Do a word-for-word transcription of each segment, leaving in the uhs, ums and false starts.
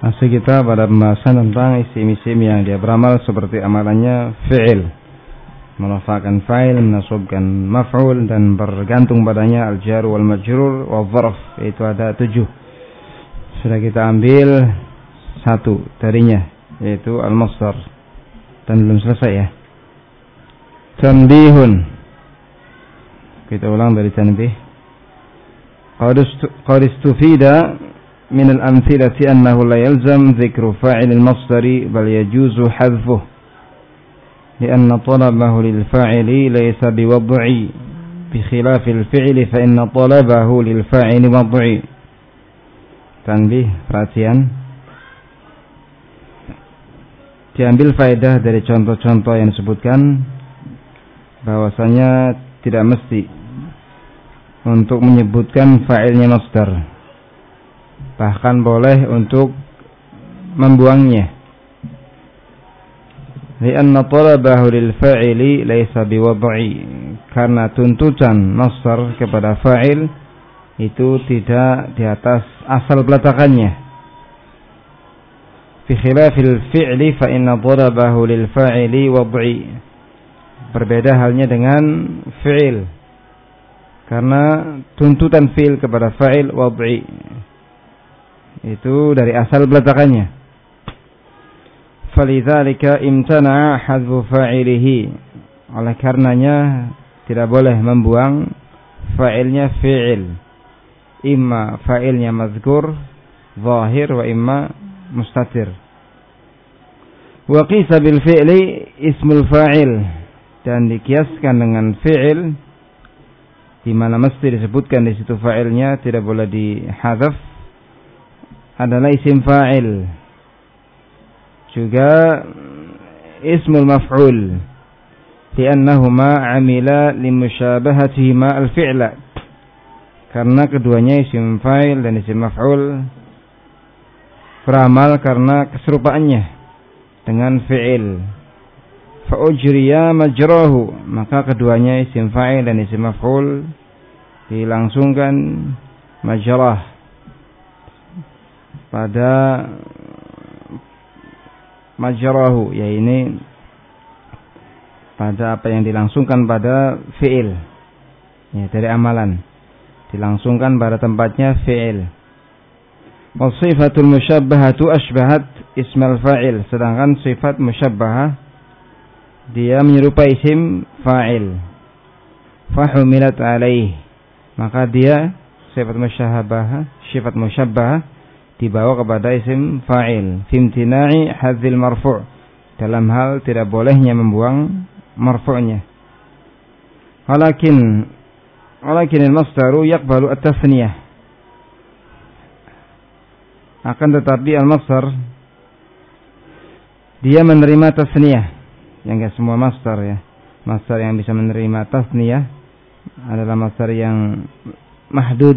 Masih kita pada pembahasan tentang isim-isim yang dia beramal seperti amalannya fi'il, merafa'kan fa'il, menasabkan maf'ul, dan bergantung padanya al-jar wal majrur wal zarf. Itu ada tujuh. Sudah kita ambil satu darinya, yaitu al-masdar, dan belum selesai ya. Tanbihun. Kita ulang dari tanbih. Qad istufida من الأمثلة أنه لا يلزم ذكر فاعل المصدر بل يجوز حذفه لأن طلبه للفاعل ليس بوضعي بخلاف الفعل فإن طلبه للفاعل وضعي. Tanbih, perhatian. Diambil faedah dari contoh-contoh yang disebutkan bahwasanya tidak mesti untuk menyebutkan fa'ilnya masdar, bahkan boleh untuk membuangnya. Lianna talabahu lil fa'ili laysa biwad'i, karena tuntutan masdar kepada fa'il itu tidak di atas asal peletakannya. Fi khilafil fi'li fa inna talabahu lil fa'ili wad'i. Berbeda halnya dengan fi'il, karena tuntutan fi'il kepada fa'il wad'i, itu dari asal peletakannya. Falidzalika imtana'a hadzfu fa'ilihi. Oleh karenanya tidak boleh membuang fa'ilnya fi'il. Imma fa'ilnya mazkur zahir wa imma mustatir. Wa qisa bil fi'li ismul fa'il, dan dikiaskan dengan fi'il di mana mesti disebutkan di situ fa'ilnya, tidak boleh dihadzaf, adalah isim fa'il. Juga ismul maf'ul, li'annahuma amila limusyabahatihima al-fi'la, karena keduanya isim fa'il dan isim maf'ul beramal karena keserupaannya dengan fi'il. Fa'ujriya majrahu, maka keduanya isim fa'il dan isim maf'ul dilangsungkan majrah pada majrahu, yaitu pada apa yang dilangsungkan pada fi'il, ya, dari amalan dilangsungkan pada tempatnya fi'il. Wasifatul musyabbahatu asbahat ismal fa'il, sedangkan sifat musyabbahah dia menyerupai isim fa'il. Fahumilat alaih, maka dia sifat musyabbahah, sifat musyabbahah dibawa kepada isim fa'il. Fimtina'i hadzil marfu', dalam hal tidak bolehnya membuang marfu'nya. Walakin walakin al-masdaru yaqbalu at-tasniyah, akan tetapi al-masdar dia menerima tasniyah. Yang enggak semua masdar ya. Masdar yang bisa menerima tasniyah adalah masdar yang mahdud,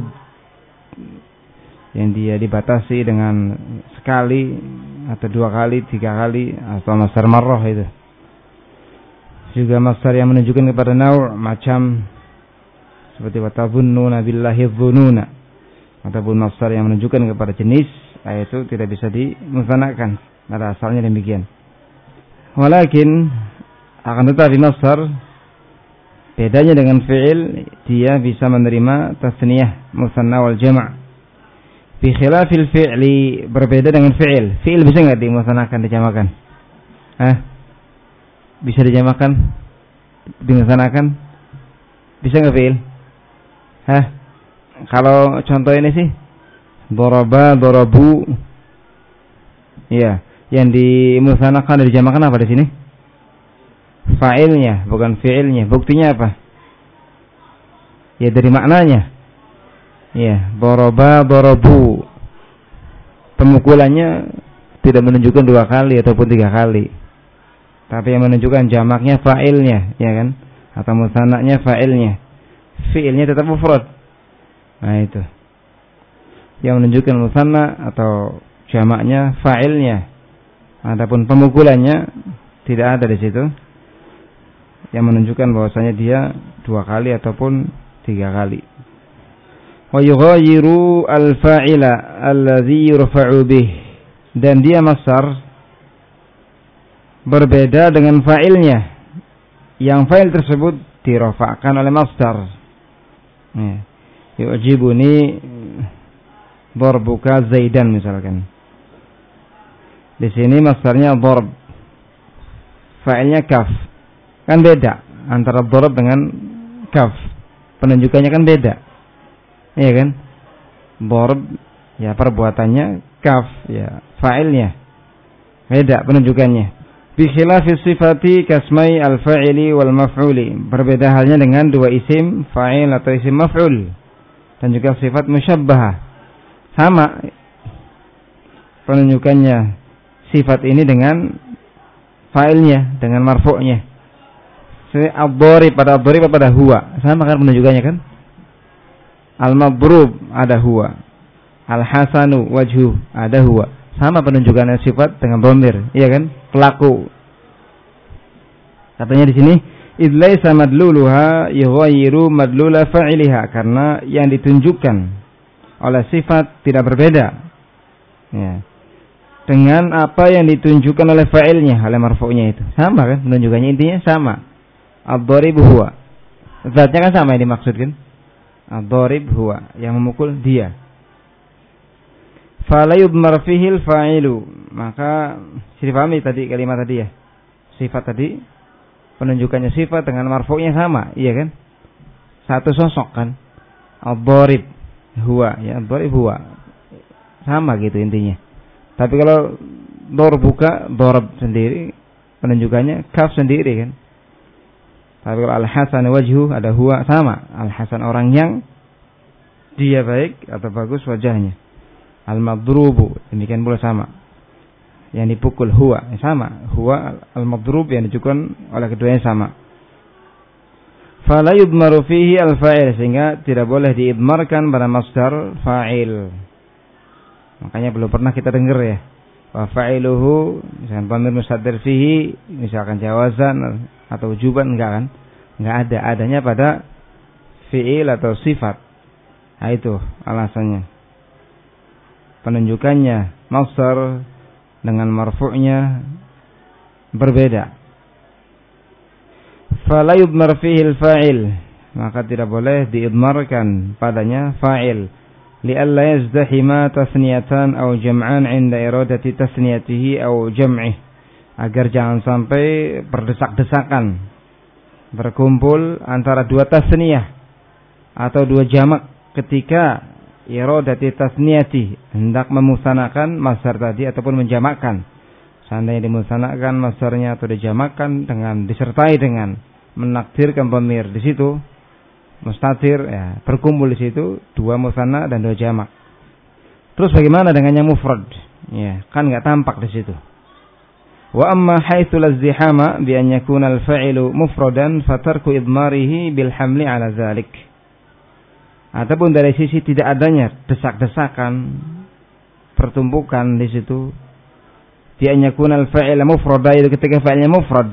yang dia dibatasi dengan sekali atau dua kali, tiga kali, atau masdar marrah itu. Juga masdar yang menunjukkan kepada naur, macam seperti watabunnuna billahi dzununa, ataupun masdar yang menunjukkan kepada jenis, itu tidak bisa dimusanakan, pada asalnya demikian. Walakin akan tetapi masdar bedanya dengan fi'il, dia bisa menerima tasniyah musanna wal jama'. Fi khilafil fi'li, berbeda dengan fi'il. Fi'il bisa enggak dimusanakan, dijamakan? Hah? Bisa dijamakan? Dimusanakan? Bisa enggak fi'il? Hah? Kalau contoh ini sih, daraba, darabu. Iya, yang dimusanakan dan dijamakan apa di sini? Fa'ilnya, bukan fi'ilnya. Buktinya apa? Ya dari maknanya. Ya, daraba, darabu. Pemukulannya tidak menunjukkan dua kali ataupun tiga kali, tapi yang menunjukkan jamaknya fa'ilnya, ya kan? Atau musanaknya fa'ilnya. Fi'ilnya tetap mufrad. Nah itu. Yang menunjukkan musanna atau jamaknya fa'ilnya. Adapun pemukulannya tidak ada di situ, yang menunjukkan bahwasanya dia dua kali ataupun tiga kali. Wa yughayyiru al-fa'ila alladhi yurfa'u bih, dan dia masdar berbeda dengan fa'ilnya, yang fa'il tersebut dirafa'kan oleh masdar. Ya. Yu'jibuni darbuka Zaidan misalkan. Di sini masdarnya darb, fa'ilnya kaf. Kan beda antara darb dengan kaf. Penunjukannya kan beda. Iya kan? Darb ya perbuatannya, kaf ya fa'ilnya. Beda penunjukannya. Bi khilafi sifati kasmai al-fa'ili wal maf'uli. Berbeda halnya dengan dua isim fa'il atau isim maf'ul dan juga sifat musyabbahah. Sama penunjukannya sifat ini dengan fa'ilnya, dengan marfu'nya. Ad-dharib pada ad-dharib pada huwa. Sama kan penunjukannya kan? Al-madrub ada huwa. Al-hasanu wajhu ada huwa. Sama penunjukannya sifat dengan dhamir, iya kan? Pelaku. Katanya di sini, idh laisa madluluha yughayyiru madlula fa'iliha, karena yang ditunjukkan oleh sifat tidak berbeda. Ya. Dengan apa yang ditunjukkan oleh fa'ilnya, oleh marfu'nya itu. Sama kan penunjukannya, intinya sama. Ad-dharib huwa. Zatnya kan sama yang dimaksudkan. Ad-dharib huwa, yang memukul dia. Fala yudmar fihi al-fa'ilu. Maka sudah dipahami tadi kalimat tadi ya. Sifat tadi penunjukannya sifat dengan marfu'nya sama, iya kan? Satu sosok kan. Ad-dharib huwa, ya ad-dharib huwa. Sama gitu intinya. Tapi kalau darbuka, darab sendiri penunjukannya kaf sendiri kan. Tapi kalau al-hasan wajhu ada huwa, sama. Al-hasan orang yang dia baik atau bagus wajahnya. Al-madrubu demikian pula sama. Yang dipukul huwa, sama. Huwa al-madrub yang dicukukan oleh keduanya sama. Fala yudmaru fihi al-fa'il, sehingga tidak boleh diidmarkan pada masdar fa'il. Makanya belum pernah kita dengar ya. Wa fa'iluhu misalkan dhamir mustaqdir fihi, misalkan jawazan atau wujuban, enggak kan? Enggak ada, adanya pada fi'il atau sifat. Nah itu alasannya. Penunjukannya masdar dengan marfu'nya berbeda. Fala yudmar fihi al-fa'il, maka tidak boleh diidmarkan padanya fa'il. Li'alla yazdahima tasniyatan aw jam'an 'inda iradati tasniyatihi aw jam'ih, agar jangan sampai berdesak-desakan berkumpul antara dua tasniyah atau dua jamak ketika iradati tasniyati, hendak memusanakan masdar tadi ataupun menjamakkan. Seandainya dimusanakan masdarnya atau dijamakkan dengan disertai dengan menakdirkan dhamir di situ mustatir, ya berkumpul di situ dua musanna dan dua jamak. Terus bagaimana dengan yang mufrad? Ya, kan enggak tampak di situ. Wa amma haitsu lazdihama bi an yakuna al-fa'ilu mufradan fatarku idmarihi bil hamli ala dzalik. Ataupun dari sisi tidak adanya desak-desakan pertumbukan di situ, bi an yakuna al-fa'ilu mufrada, itu ketika fa'ilnya mufrad.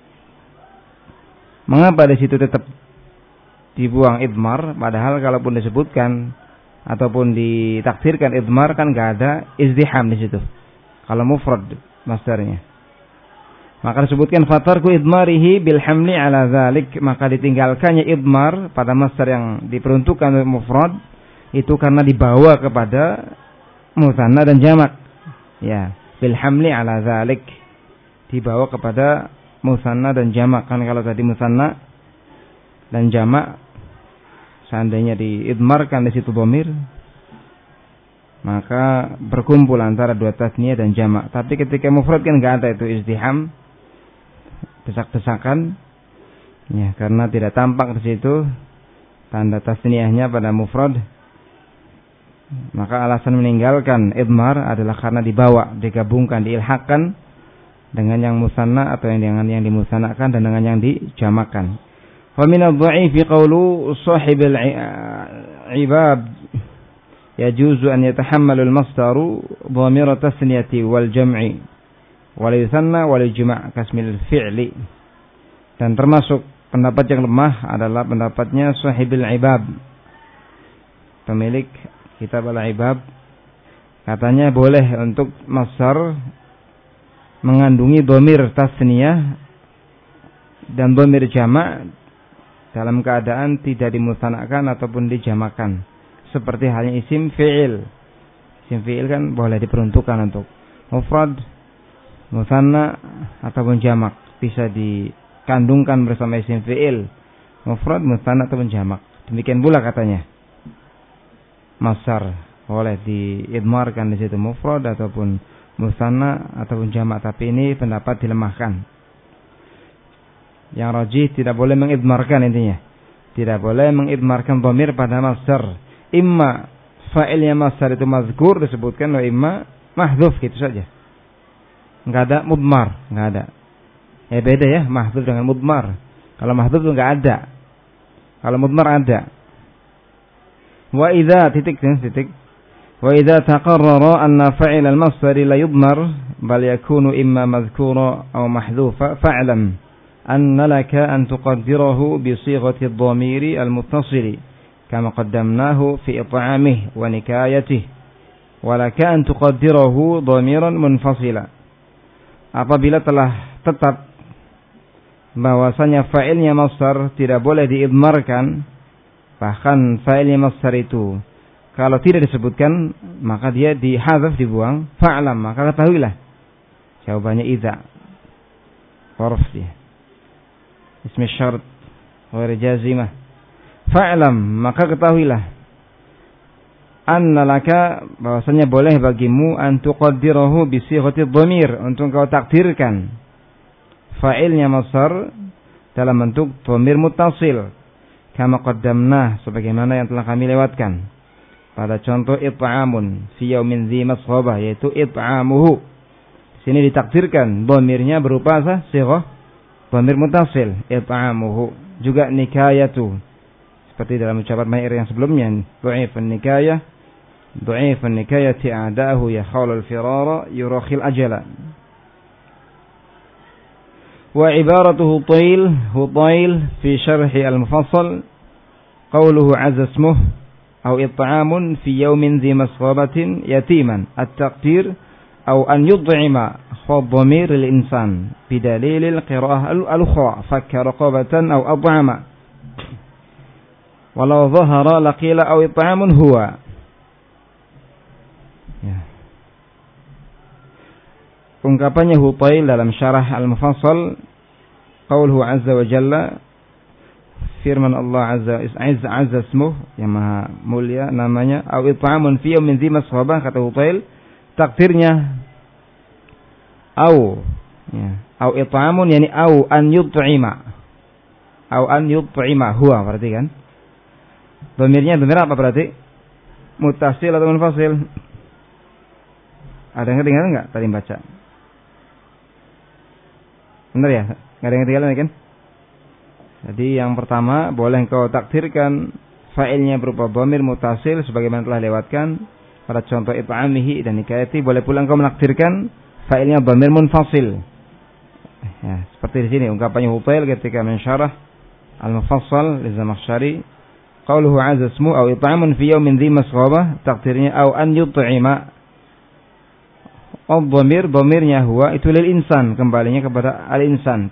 Mengapa di situ tetap dibuang idmar, padahal kalaupun disebutkan ataupun ditakdirkan idmar kan enggak ada izdiham di situ. Kalau mufrad masdarnya. Maka disebutkan fatarku idmarihi bil hamli ala dzalik, maka ditinggalkannya idmar pada masdar yang diperuntukkan untuk mufrad itu karena dibawa kepada musanna dan jamak. Ya, bil hamli ala dzalik, dibawa kepada musanna dan jamak. Kan kalau tadi musanna dan jamak seandainya diidmarkan di situ dhamir, maka berkumpul antara dua tasniyah dan jamak. Tapi ketika mufrad kan enggak ada itu izdiham, desak-desakan, ya karena tidak tampak di situ tanda tasniyahnya pada mufrad. Maka alasan meninggalkan idmar adalah karena dibawa, digabungkan, diilhaqkan dengan yang musanna atau yang dengan yang dimusanakan dan dengan yang dijamakkan. Wa min adh-dha'ifi qawlu sahibil ibab yajuzu an yatahammalu al-masdaru dhamira tasniyati wal jam'i wal yuthanna wal ijma' kasmil fi'li. Dan termasuk pendapat yang lemah adalah pendapatnya sahibil ibab, pemilik kitab al-ibab, Katanya boleh untuk masdar mengandungi dhamir tasniyah dan dhamir jamak dalam keadaan tidak dimusanakan ataupun dijamakan. Seperti halnya isim fi'il. Isim fi'il kan boleh diperuntukkan untuk mufrad, musanna ataupun jamak. Bisa dikandungkan bersama isim fi'il, mufrad, musanna ataupun jamak. Demikian pula katanya masdar boleh diidmarkan di situ mufrad ataupun musanna ataupun jamak, tapi ini pendapat dilemahkan. Yang rajih tidak boleh mengidmarkan, intinya tidak boleh mengidmarkan dhamir pada masdar. Imma fa'ilnya masdar itu mazkur disebutkan, wa imma mahdhuf, gitu saja. Enggak ada mudmar, enggak ada. Ya beda ya mahdhuf dengan mudmar. Kalau mahdhuf itu enggak ada. Kalau mudmar ada. Wa idza titik titik wa idza taqarrara anna fa'il al-masdar la yudmar bal yakunu imma madhkura aw mahdhufa fa'lam anna laka an tuqaddirahu bi sighati ad-dhamir al-muttasil kama qaddamnahu fi it'amihi wa nikayatihi wa laka an tuqaddirahu dhamiran munfasila. Apabila telah tetap bahwasanya fa'ilnya masdar tidak boleh diidmarkan, bahkan fa'ilnya masdar itu kalau tidak disebutkan maka dia dihadzaf, dibuang, fa'lam, maka ketahuilah jawabannya idza huruf dia ismi syarat ghair jazimah, fa'lam, maka ketahuilah anna laka bahwasanya boleh bagimu an tuqaddirahu bi sighati dhamir, untuk kau takdirkan fa'ilnya masdar dalam bentuk dhamir muttasil kama qaddamnah, sebagaimana yang telah kami lewatkan pada contoh it'amun fi yaumin dzi masghabah, yaitu it'amuhu. Di sini ditakdirkan dhamirnya berupa apa? Sighah dhamir muttasil, it'amuhu. Juga nikayatu, seperti dalam ucapan Mair yang sebelumnya, dha'ifun nikayah dha'ifun nikayati a'dahu yakhawlu al-firara yurakhil ajala. Wa ibaratuhu tail hutail fi syarhi al-mufassal qawluhu azza ismuhu aw it'amun fi yawmin dhi masghabatin yatiman at-taqdir aw an yud'ima dhamir lil-insan bidalil al-qira'ah al-ukhra fakka raqabatan aw at'ama walau dhahara laqila aw it'amun huwa. Ya. Ungkapannya Hutail dalam syarah al-mufassal, qauluhu azza wa jalla, firman Allah azza azza azza ismuh, yang maha mulia namanya, aw it'amun fi yawmin dzi masghabah, kata Hutail takdirnya au ya, au it'amun yani au an yut'ima, au an yut'ima huwa, berarti kan dhamirnya dhamir apa berarti? Muttasil atau munfasil? Ada yang ketinggalan enggak tadi baca? Benar ya? Enggak ada yang ketinggalan kan? Jadi yang pertama, boleh engkau takdirkan fa'ilnya berupa dhamir muttasil sebagaimana telah lewatkan pada contoh it'amihi dan nikayati. Boleh pula engkau menakdirkan fa'ilnya dhamir munfasil. Ya, seperti di sini ungkapannya Hutail ketika mensyarah al-mufassal li Zamakhsyari, qauluhu azza ismu aw it'amun fi yawmin dzi masghabah, takdirnya aw an yut'ima. Ad-dhamir, dhamirnya huwa itu lil insan, kembalinya kepada al-insan.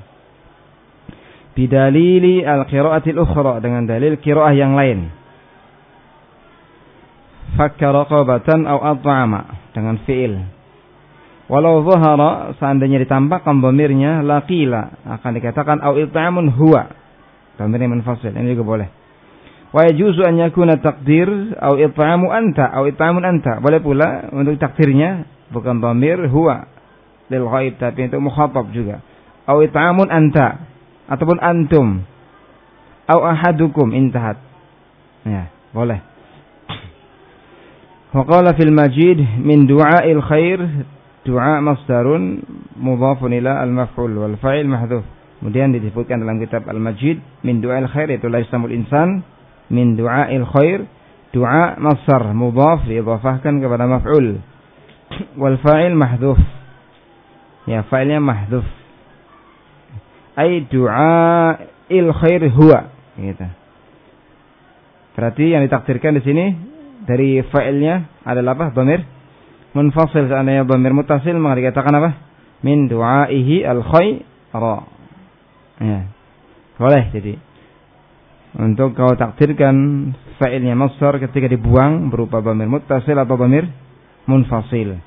Bidalili al-qira'atil ukhra, dengan dalil qiraah yang lain. Fakka raqabatan aw at'ama, dengan fi'il. Walau zahara, seandainya ditampakkan dhamirnya, laqila, akan dikatakan aw it'amun huwa, dhamirnya munfasil, ini juga boleh. Wa yajuzu an yakuna taqdir aw it'amu anta aw it'amun anta, boleh pula untuk takdirnya bukan dhamir huwa lil ghaib, tapi untuk mukhatab juga. Aw it'amun anta, ataupun antum, aw ahadukum intahat. Ya, boleh. Wa qala fil majid min du'a'il khair, du'a masdarun mudhafun ila al-maf'ul wal fa'il mahdhuf. Kemudian disebutkan dalam kitab al-majid min du'a'il khair, itu la yasmul insan min du'a'il khair, du'a masdar mudhaf diidhafahkan kepada maf'ul wal fa'il mahdhuf. Ya, fa'ilnya mahdhuf. Ai du'a'il khair huwa, gitu. Berarti yang ditakdirkan di sini dari fa'ilnya adalah apa? Dhamir munfasil, seandainya dhamir muttasil maka dikatakan apa? Min du'aihi al-khaira. Ya. Boleh jadi. Untuk kau takdirkan fa'ilnya masdar ketika dibuang berupa dhamir muttasil atau dhamir munfasil.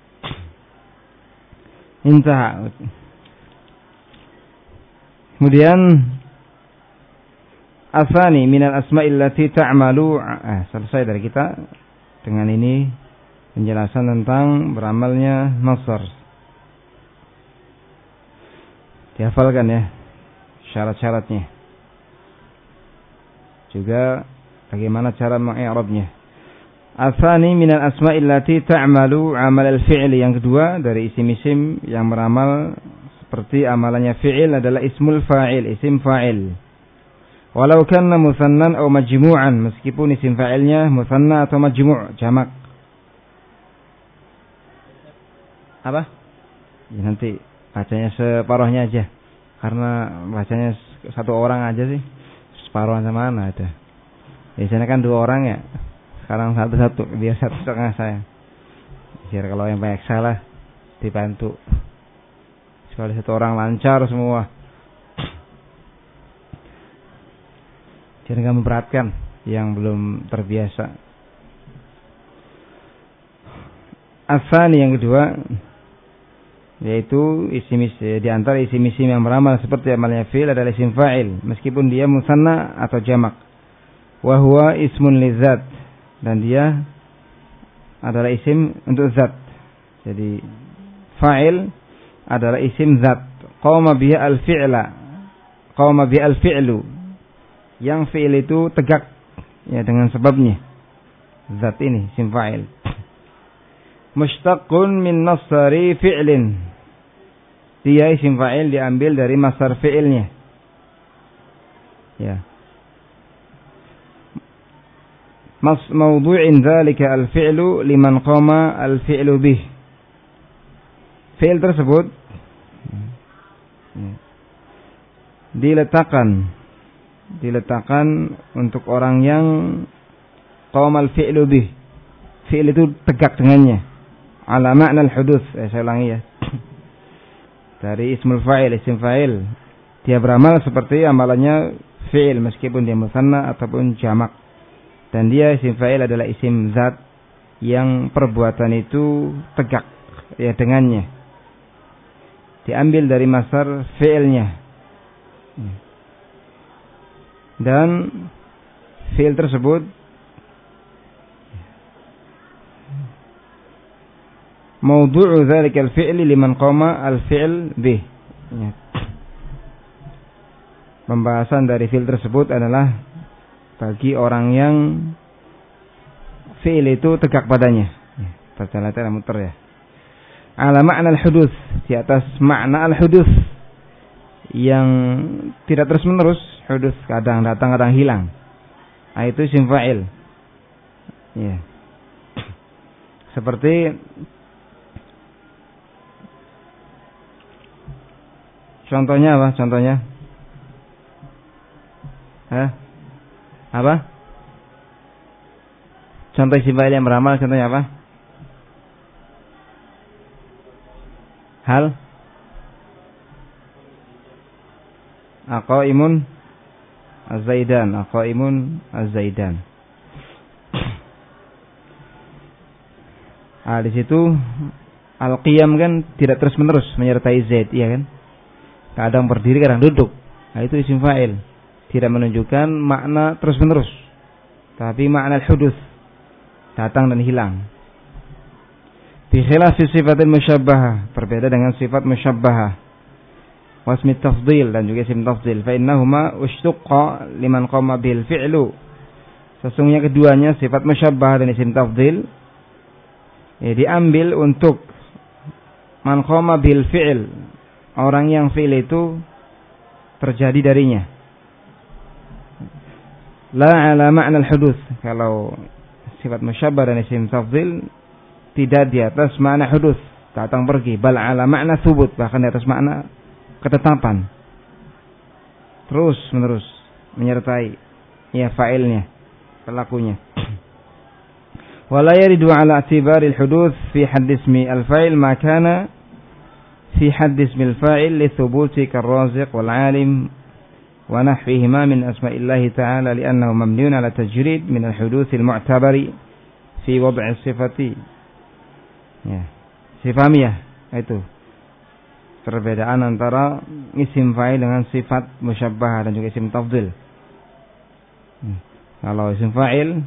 Intah. Kemudian asani minal asma'il lati ta'malu. Ah, selesai dari kita dengan ini penjelasan tentang beramalnya masdar. Dihafalkan ya syarat-syaratnya. Juga bagaimana cara mengi'rabnya. Asani minal asma'il lati ta'malu amal al-fi'li. Yang kedua dari isim-isim yang beramal seperti amalannya fi'il adalah ismul fa'il, isim fa'il. Walau kana musannan atau majmu'an, meskipun isim fa'ilnya musanna atau majmu', jamak. Apa? Ya, nanti bacanya separuhnya aja. Karena bacanya satu orang aja sih. Separuhan sama mana ada. Biasanya kan dua orang ya. Sekarang satu-satu, biar satu setengah saya. Biar kalau yang banyak salah dibantu. Sekali satu orang lancar semua. Jadi nggak memberatkan yang belum terbiasa. Asani yang kedua, yaitu isim-isim di antara isim-isim yang beramal seperti amalnya fi'il adalah isim fa'il, meskipun dia musanna atau jamak. Wa huwa ismun lizat, dan dia adalah isim untuk zat. Jadi fa'il adalah isim zat. Qama bihi al-fi'la. Qama bihi al-fi'lu. Yang fi'il itu tegak ya dengan sebabnya. Zat ini isim fa'il. Mushtaqun min masdari fi'lin. Dia isim fa'il diambil dari masdar fi'ilnya. Ya. Mas mawdu'in dzalika al-fi'lu liman qama al-fi'lu bih. Fi'il tersebut diletakkan diletakkan untuk orang yang qama al-fi'lu bih. Fi'il itu tegak dengannya. Ala makna al-hudus. Eh, saya ulangi ya. Dari ismul fa'il, isim fa'il, dia beramal seperti amalannya fi'il meskipun dia musanna ataupun jamak. Dan dia isim fa'il adalah isim zat yang perbuatan itu tegak ya dengannya. Diambil dari masdar fi'ilnya. Dan fi'il tersebut mawdu'u dzalika al-fi'li liman qama al-fi'l bih. Ya. Pembahasan dari fi'il tersebut adalah bagi orang yang fi'il itu tegak padanya. Ya, tercela-cela muter ya. Ala makna al-hudus, di atas makna al-hudus yang tidak terus-menerus, hudus kadang datang kadang hilang. Nah, itu isim fa'il. Ya. Seperti contohnya apa? Contohnya? Hah? Apa? Contoh isim fa'il yang beramal contohnya apa? Hal aqaimun az-zaidan, aqaimun az-zaidan. Ah, di situ al-qiyam kan tidak terus-menerus menyertai zaid, iya kan? Kadang berdiri, kadang duduk. Nah, itu isim fa'il. Tidak menunjukkan makna terus-menerus, tapi makna al-hudus, datang dan hilang. Bi khilafi sifatil musyabbahah, berbeda dengan sifat musyabbahah. Wasmi tafdil dan juga isim tafdil. Fa innahuma ushtuqqa liman qama bil fi'lu. Sesungguhnya keduanya sifat musyabbahah dan isim tafdil ya, diambil untuk man qama bil fi'l, orang yang fi'il itu terjadi darinya. La ala ma'na al-hudus. Kalau sifat musyabbah dan isim tafdil tidak di atas makna hudus, datang pergi, bal ala makna thubut, bahkan di atas makna ketetapan, terus menerus menyertai ya fa'ilnya, pelakunya. Wala yaridu ala i'tibari al-huduth fi hadd ismi al-fa'il ma kana fi hadd ismi al-fa'il li thubuti kar-raziq wal-'alim wa nahwihima min asma'illahi ta'ala li'annahu mabniun ala tajrid min al-huduth al-mu'tabari fi wad'i sifati. Ya, sifamiyah itu perbedaan antara isim fa'il dengan sifat musyabbah dan juga isim tafdhil. Hmm. Kalau isim fa'il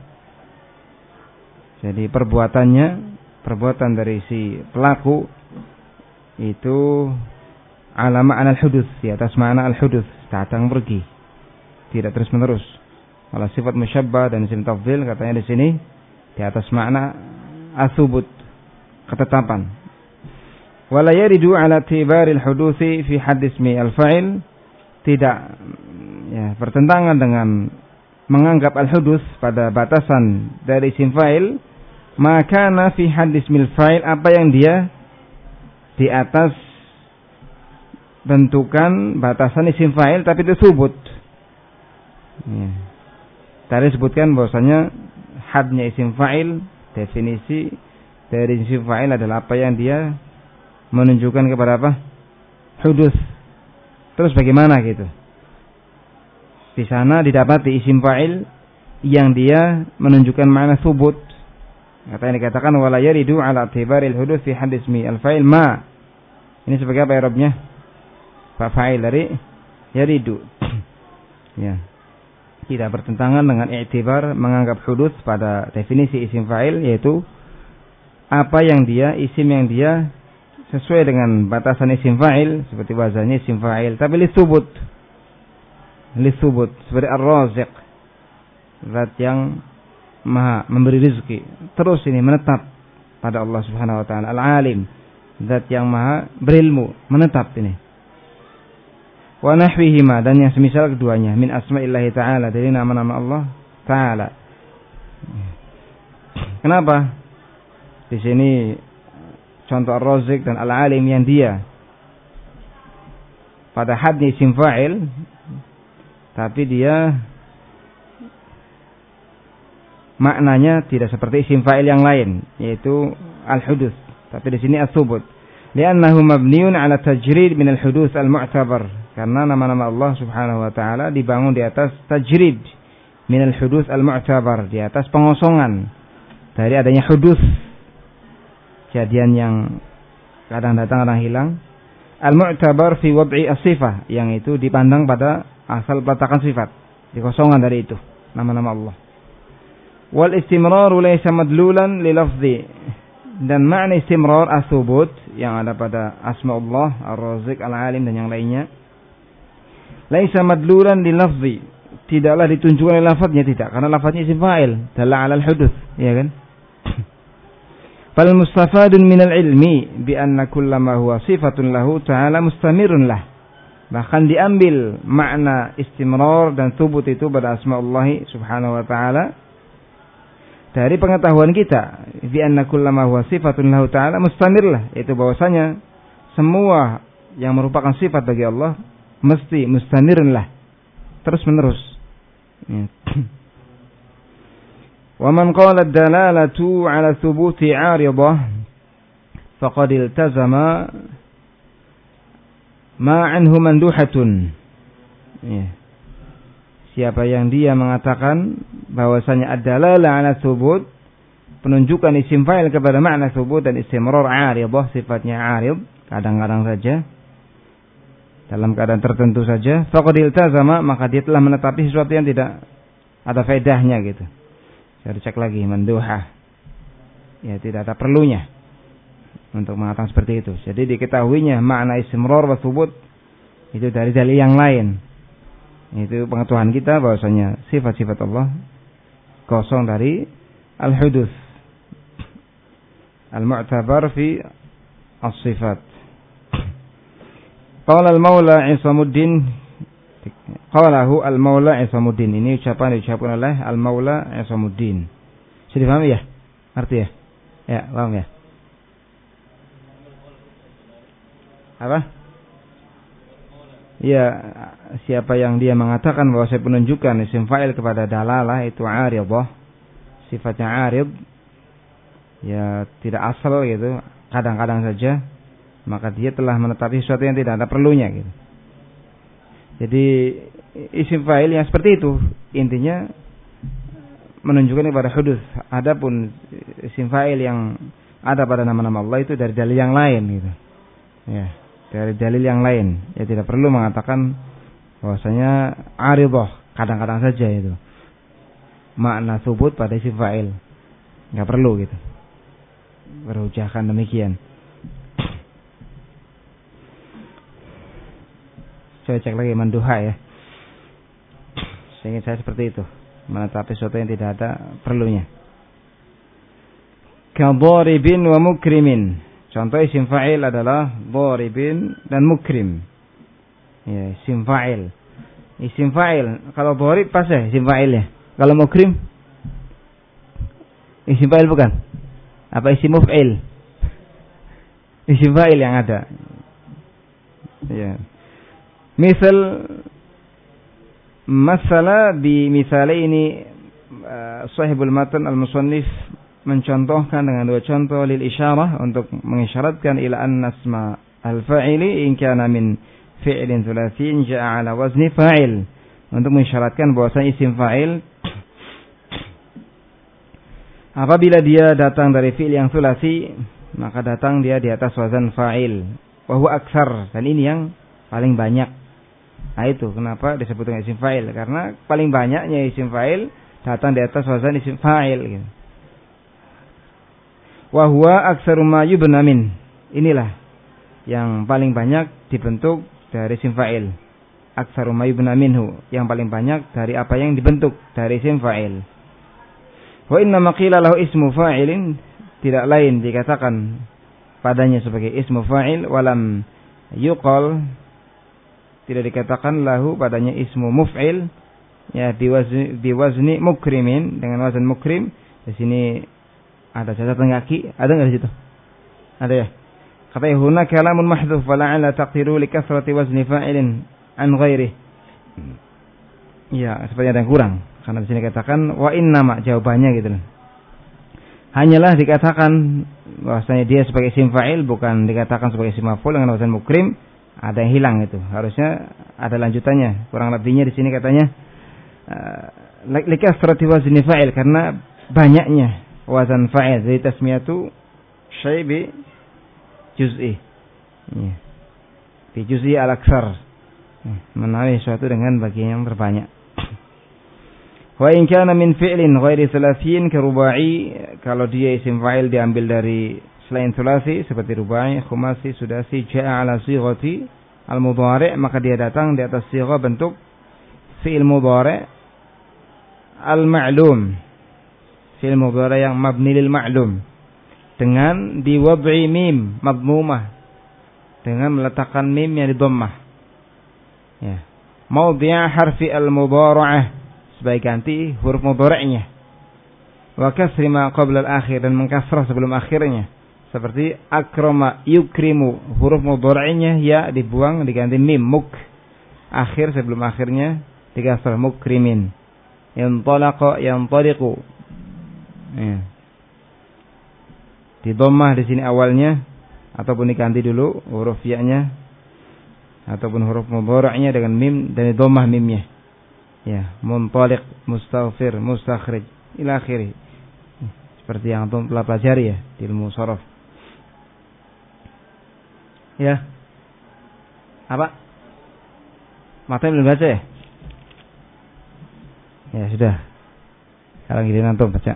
jadi perbuatannya, perbuatan dari si pelaku itu ala ma'na al-huduth, di atas makna al-huduth, datang pergi, tidak terus menerus. Kalau sifat musyabbah dan isim tafdhil katanya di sini di atas makna asubut, ketetapan. Wala yaridu ala tibaril huduthi fi hadd ismi al-fa'il, tidak ya bertentangan dengan menganggap al-huduth pada batasan dari isim fa'il, maka na fi hadd ismil fa'il, apa yang dia di atas bentukan batasan isim fa'il tapi itu subut. Ya. Tadi sebutkan bahwasanya hadnya isim fa'il, definisi dari isim fa'il adalah apa yang dia menunjukkan kepada apa? Huduth. Terus bagaimana gitu? Di sana didapati isim fa'il yang dia menunjukkan makna subut. Kata yang dikatakan wala yaridu ala i'tibaril huduth fi hadd ismi al-fa'il ma. Ini sebagai apa i'rabnya? Fa fa'il dari yaridu. Ya. Tidak bertentangan dengan i'tibar menganggap huduth pada definisi isim fa'il, yaitu apa yang dia, isim yang dia sesuai dengan batasan isim fa'il, seperti wazannya isim fa'il, tapi li subut. Li subut, seperti ar-raziq, zat yang maha memberi rezeki, terus ini menetap pada Allah Subhanahu wa taala. Al-alim, zat yang maha berilmu, menetap ini. Wa nahwihima, dan yang semisal keduanya, min asma'illahi ta'ala, dari nama-nama Allah Ta'ala. Kenapa? Di sini contoh ar-raziq dan al-alim yang dia pada hadnya isim fa'il, tapi dia maknanya tidak seperti isim fa'il yang lain, yaitu al-huduth, tapi di sini as-subut. Li'annahu mabniun 'ala tajrid min al-huduth al-mu'tabar, karena nama-nama Allah Subhanahu wa taala dibangun di atas tajrid min al-huduth al-mu'tabar, di atas pengosongan dari adanya huduth, kejadian yang kadang datang kadang hilang, al-mu'tabar fi wad'i as-sifah, yang itu dipandang pada asal peletakan sifat, dikosongan dari itu nama-nama Allah. Wal istimraru laysa madlulan li lafzi, dan makna istimrar as-subut yang ada pada asma Allah ar-raziq al-alim dan yang lainnya, laysa madlulan li lafzi, tidaklah ditunjukkan oleh lafaznya, tidak, karena lafaznya isim fa'il dalla 'ala al-huduth, ya kan? Fal mustafadun min al-ilmi bi anna kullama huwa sifatun lahu ta'ala mustamirun lah. Bahkan diambil makna istimrar dan subut itu pada asma Allah Subhanahu wa taala dari pengetahuan kita, bi anna kullama huwa sifatun lahu ta'ala mustamir lah, itu bahwasanya semua yang merupakan sifat bagi Allah mesti mustamirun lah, terus menerus. Ya. Wa man qala ad-dalalatu 'ala thubuti 'aridah faqad iltazama ma 'anhu manduhatun. Ya. Siapa yang dia mengatakan bahwasanya ad-dalalah 'ala thubut, penunjukan isim fa'il kepada makna thubut dan istimrar 'aridah, sifatnya 'arid, kadang-kadang saja, dalam keadaan tertentu saja, faqad iltazama, maka dia telah menetapi sesuatu yang tidak ada faedahnya gitu. Saya cek lagi, manduhah, ya tidak ada perlunya untuk mengatakan seperti itu. Jadi diketahuinya makna istimrar wa thubut itu dari dalil yang lain. Itu pengetahuan kita bahwasanya sifat-sifat Allah kosong dari al-huduth al-mu'tabar fi as-sifat. Qala al-Maula Isamuddin, qalahu al-Maula Isamuddin, ini ucapan diucapkan oleh al-Maula Isamuddin. Sudah paham ya? Arti ya? Ya, paham ya? Apa? Ya, siapa yang dia mengatakan bahwa saya penunjukan isim fa'il kepada dalalah itu 'aridah, sifatnya 'arid, ya tidak asal gitu, kadang-kadang saja, maka dia telah menetapi sesuatu yang tidak ada perlunya gitu. Jadi isim fa'il yang seperti itu intinya menunjukkan kepada hudus. Adapun isim fa'il yang ada pada nama-nama Allah itu dari dalil yang lain gitu. Ya, dari dalil yang lain. Ya tidak perlu mengatakan bahwasanya aridhah, kadang-kadang saja itu. Makna subut pada isim fa'il. Enggak perlu gitu. Berhujahkan demikian. Coba cek lagi manduha ya. Sehingga saya seperti itu, menetapi sesuatu yang tidak ada perlunya. Kadharibin wa mukrimin. Contoh isim fa'il adalah dharibin dan mukrim. Ya, isim fa'il. Isim fa'il, kalau dharib pas ya isim fa'ilnya. Kalau mukrim isim fa'il bukan? Apa isim muf'il? Isim fa'il yang ada. Ya. Misal masalah bi misalaini uh, sahibul matan al-musannif mencontohkan dengan dua contoh lil isyarah untuk mengisyaratkan ila anna asma al-fa'ili in kana min fi'lin thulathin ja'a ala wazni fa'il, untuk mengisyaratkan bahwasanya isim fa'il apabila dia datang dari fi'il yang thulathi maka datang dia di atas wazan fa'il, wa huwa aktsar, dan ini yang paling banyak. Nah itu kenapa disebut dengan isim fa'il, karena paling banyaknya isim fa'il datang di atas wazan isim fa'il gitu. Wa huwa aktsaru ma yubna min, inilah yang paling banyak dibentuk dari isim fa'il. Aktsaru ma yubna minhu, yang paling banyak dari apa yang dibentuk dari isim fa'il. Wa inna ma qila lahu ismu fa'ilin, tidak lain dikatakan padanya sebagai ismu fa'il, walam yuqal, tidak dikatakan lahu padanya ismu muf'il, ya biwazni, biwazni mukrimin, dengan wazan mukrim. Di sini ada catatan kaki, ada enggak di situ? Ada ya. Katanya huna kalamun mahdhuf wa la'alla taqdiru li kathrati wazni fa'ilin an ghairi. Ya, sepertinya ada yang kurang, karena di sini katakan wa innama, jawabannya gitu loh. Hanyalah dikatakan bahwasanya dia sebagai isim fa'il, bukan dikatakan sebagai isim maf'ul dengan wazan mukrim. Ada yang hilang itu. Harusnya ada lanjutannya. Kurang lebihnya di sini katanya likasrati wazni fa'il, karena banyaknya wazan fa'il. Jadi tasmiyatu syai' bi juz'i. Ya. Bi juz'i al-aksar. Ya. Menawi sesuatu dengan bagian yang terbanyak. Wa in kana min fi'lin ghairi thalathin ka rubai, kalau dia isim fa'il diambil dari selain thulathi seperti rubai, khumasi, sudasi, ja'a ala sighati al-mudhari', maka dia datang di atas sighah bentuk fi'il mudhari' al-ma'lum, fi'il mudhari' yang mabni lil ma'lum, dengan diwad'i mim madmumah, dengan meletakkan mim yang di dhammah, ya, maudhi'a harfi al-mudhara'ah, sebagai ganti huruf mudhari'nya, wa kasri ma qabla al-akhir, dan mengkasrah sebelum akhirnya, seperti akrama yukrimu, huruf mudhari'nya ya dibuang diganti mim muk, akhir sebelum akhirnya dikasrah mukrimin. Intalaqa yantaliqu, ya, di dhammah di sini awalnya, ataupun diganti dulu huruf ya-nya ataupun huruf mudhari'nya dengan mim dan di dhammah mimnya. Ya, muntaliq, mustaghfir, mustakhrij ila akhirih. Seperti yang antum telah pelajari ya di ilmu sharaf. Ya. Apa? Matanya belum baca ya? Ya sudah. Sekarang gini antum baca.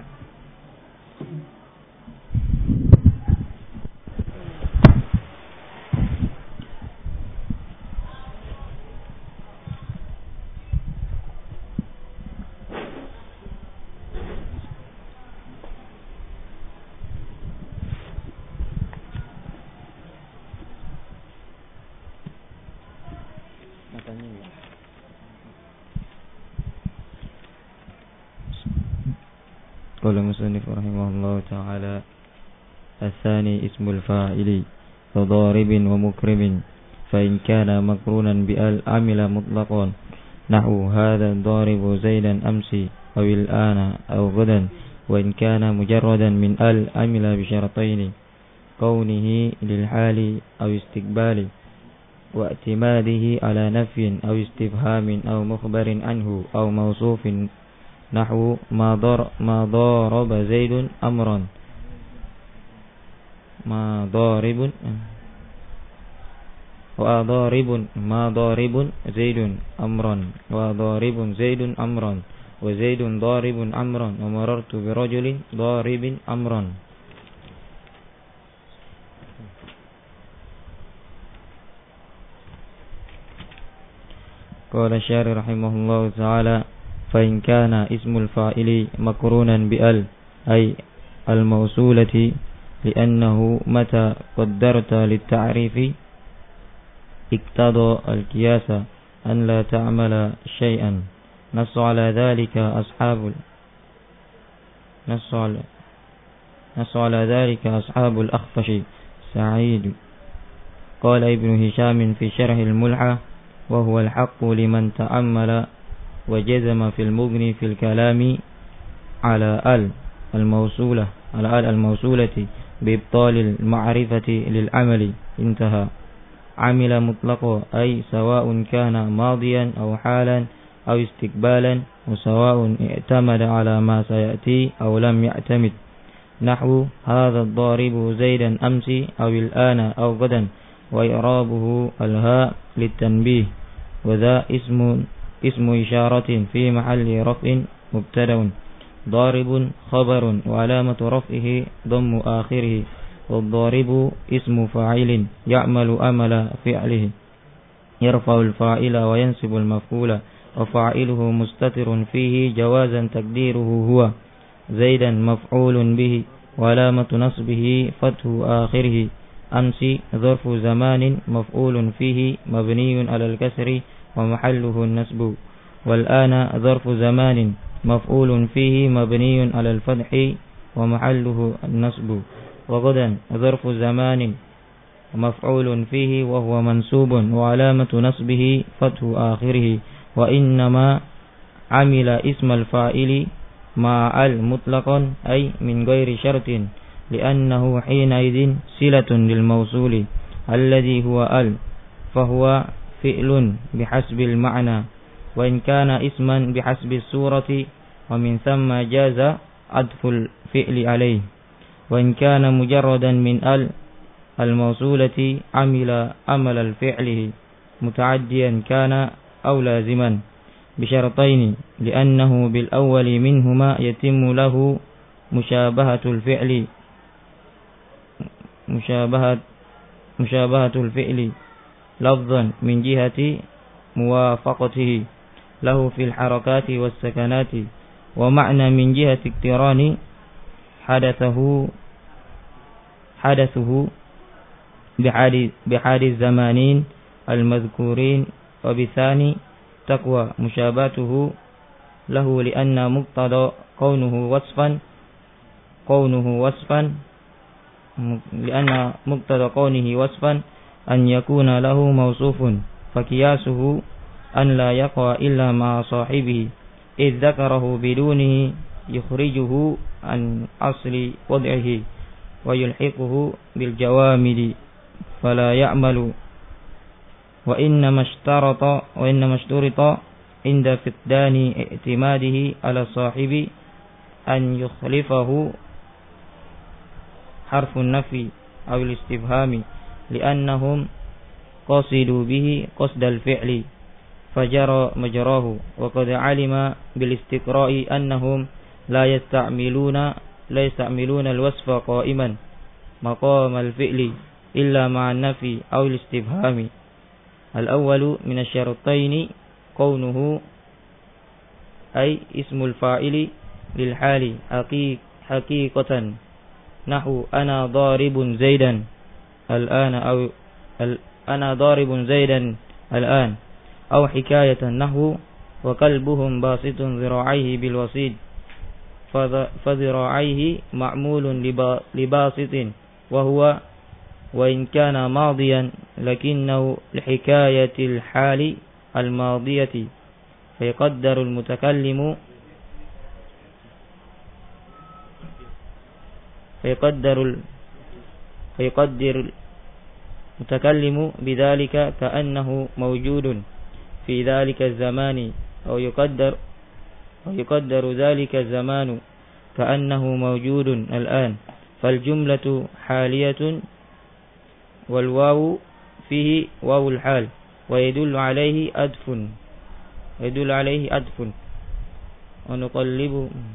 قال المصنف رحمه الله تعالى الثاني اسم الفاعل وضارب ومكرم فإن كان مقرونا بأل عمل مطلقا نحو هذا الضارب زيدا أمسي أو الآن أو غدا وإن كان مجردا من ال عمل بشرطين كونه للحال أو استقبال واعتماده على نفي أو استفهام أو مخبر عنه أو موصوف نحو ما ضر ما ضارب زيد أمرا ما ضارب وضارب ما ضارب زيد أمرا وضارب زيد أمرا وزيد ضارب أمرا ومررت برجل ضارب أمرا. قال الشارح رحمه الله تعالى: فإن كان اسم الفاعل مقرونا بأل أي الموصولة لأنه متى قدرت للتعريف اقتضى القياس أن لا تعمل شيئا. نص على ذلك أصحاب نص على نص على ذلك أصحاب الأخفش سعيد. قال ابن هشام في شرح الملحة: وهو الحق لمن تأمل وجزم في المغني في الكلام على ال الموصولة على ال الموصولة بإبطال المعرفة للعمل. انتهى. عمل مطلقا أي سواء كان ماضيا أو حالا أو استقبالا، وسواء اعتمد على ما سيأتي أو لم يعتمد. نحو هذا الضارب زيدا أمس أو الآن أو غدا، وإعرابه الهاء للتنبيه، وذا اسم اسم إشارة في محل رفع مبتدأ. ضارب خبر وعلامة رفعه ضم آخره، والضارب اسم فاعل يعمل أمل فعله، يرفع الفاعل وينصب المفعول، وفاعله مستتر فيه جوازا تقديره هو. زيدا مفعول به وعلامة نصبه فتح آخره. أمس ظرف زمان مفعول فيه مبني على الكسر ومحله النصب. والآن ظرف زمان مفعول فيه مبني على الفتح ومحله النصب. وغدا ظرف زمان مفعول فيه وهو منصوب وعلامة نصبه فتح آخره. وإنما عمل اسم الفاعل مع ال مطلقا أي من غير شرط، لأنه حينئذ صلة للموصول الذي هو ال، فهو فعل بحسب المعنى، وإن كان اسما بحسب الصورة، ومن ثم جاز عطف الفعل عليه. وإن كان مجردا من ال الموصولة عمل عمل الفعل متعديا كان أو لازما بشرطين، لأنه بالأول منهما يتم له مشابهة الفعل مشابهة مشابهة الفعل لفظا من جهة موافقته له في الحركات والسكنات، ومعنى من جهة اقتران حدثه حدثه بحال الزمانين المذكورين. وبثاني تقوى مشابهته له لأن مقتضى كونه وصفا كونه وصفا لأن مقتضى كونه وصفا أن يكون له موصوف، فقياسه أن لا يقع إلا مع صاحبه، إذ ذكره بدونه يخرجه عن أصل وضعه ويلحقه بالجوامد فلا يعمل. وإنما اشترط وإنما اشترط عند فقدان اعتماده على الصاحب أن يخلفه حرف النفي أو الاستفهام، لأنهم قصدوا به قصد الفعل فجرى مجراه. وقد علم بالاستقراء أنهم لا يستعملون لا يستعملون الوصف قائما مقام الفعل إلا مع النفي أو الاستفهام. الأول من الشرطين كونه أي اسم الفاعل للحال حقيقة، نحو أنا ضارب زيدا الآن أو أنا ضارب زيدا الآن، أو حكاية نحو وكلبهم باسط ذراعيه بالوسيد، فذراعيه معمول لباسط وهو وإن كان ماضيا لكنه لحكاية الحال الماضية، فيقدر المتكلم فيقدر فيقدر المتكلم بذلك كأنه موجود في ذلك الزمان أو يقدر أو يقدر ذلك الزمان كأنه موجود الآن فالجملة حالية والواو فيه واو الحال ويدل عليه أدف يدل عليه أدف ونقلب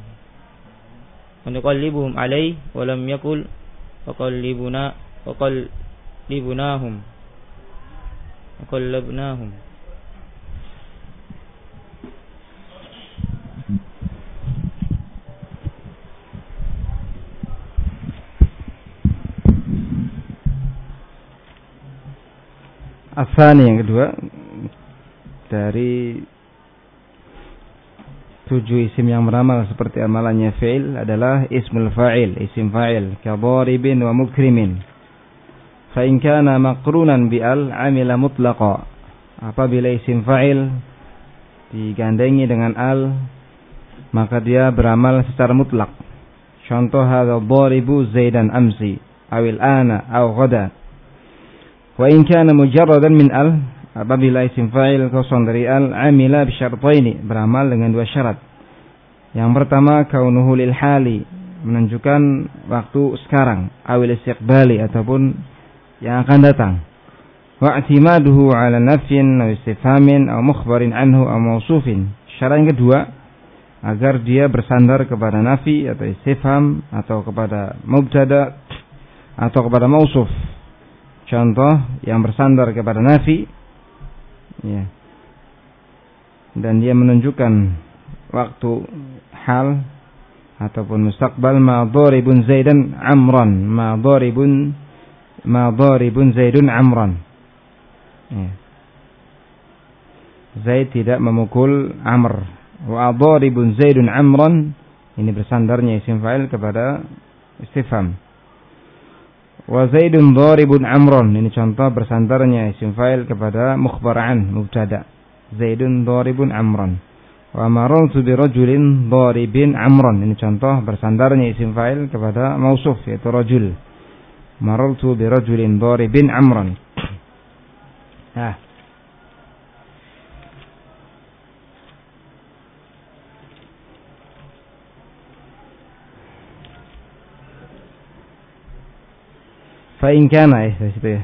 ونقلبهم عليه ولم يقل وقلبنا وقلبناهم وقلبناهم Asani yang kedua dari tujuh isim yang beramal seperti amalannya fi'il adalah ismul fa'il, isim fa'il ka dharibin wa mukrimin. Fa in kana maqrunan bi al amila mutlaqa. Apabila isim fa'il digandengi dengan al maka dia beramal secara mutlak. Contoh hadza dharibu zaidan amsi awil ana aw ghada. Wa in kana mujarradan min al, apabila isim fa'il kosong dari al, amila bi syartaini, beramal dengan dua syarat. Yang pertama kaunuhu lil hali, menunjukkan waktu sekarang, awil istiqbali ataupun yang akan datang. Wa i'timaduhu ala nafyin aw istifhamin aw mukhbarin anhu aw mausufin. Syarat yang kedua agar dia bersandar kepada nafi atau istifham atau kepada mubtada atau kepada mausuf. Contoh yang bersandar kepada nafi, ya, dan dia menunjukkan waktu hal ataupun mustaqbal, ma dharibun zaidan amran, ma dharibun ma dharibun zaidun amran, ya. Zaid tidak memukul Amr. Wa dharibun zaidun amran, ini bersandarnya isim fa'il kepada istifham. Wa zaidun dharibun amron, ini contoh bersandarnya isim fa'il kepada mukhbara'an mubtada. Zaidun dharibun amron. Wa marartu bi rajulin dharibin amron, ini contoh bersandarnya isim fa'il kepada mausuf yaitu rajul. Marartu bi rajulin dharibin amron. Ah. Fa'in kana, eh, dari situ ya.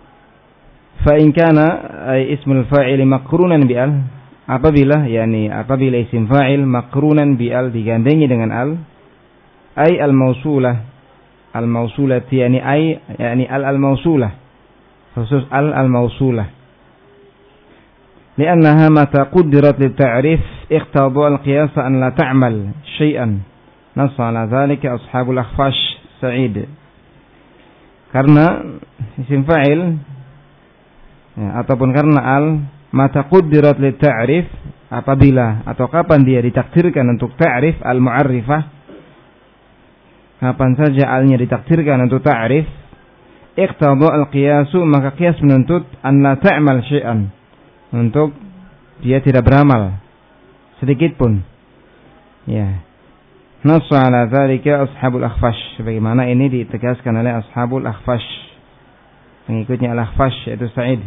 Fa'in kana ay ismul fa'il maqrunan bi al, apabila yakni apabila isim fa'il maqrunan bi al digandengi dengan al, ay al mausulah, al mausulah yakni ay yakni al al mausulah, khusus al al mausulah. Li'annaha mata quddirat li ta'rif iqtada al qiyas an la ta'mal syai'an. Nassa ala dhalika ashabul akhfash Sa'id. Karena isim fa'il, ya, ataupun karena al mata quddirat li ta'rif, apabila atau kapan dia ditakdirkan untuk ta'rif al mu'arrifah, kapan saja alnya ditakdirkan untuk ta'rif, iqtada al qiyasu, maka qiyas menuntut an la ta'mal syai'an, untuk dia tidak beramal sedikit pun, ya. Nass ala dzalika ashabul akhfash, sebagaimana ini ditegaskan oleh ashabul akhfash, pengikutnya al-akhfash yaitu Sa'id.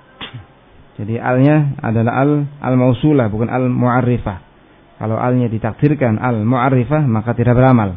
Jadi alnya adalah al al-mausulah, bukan al-mu'arrifah. Kalau alnya ditakdirkan al-mu'arrifah maka tidak beramal.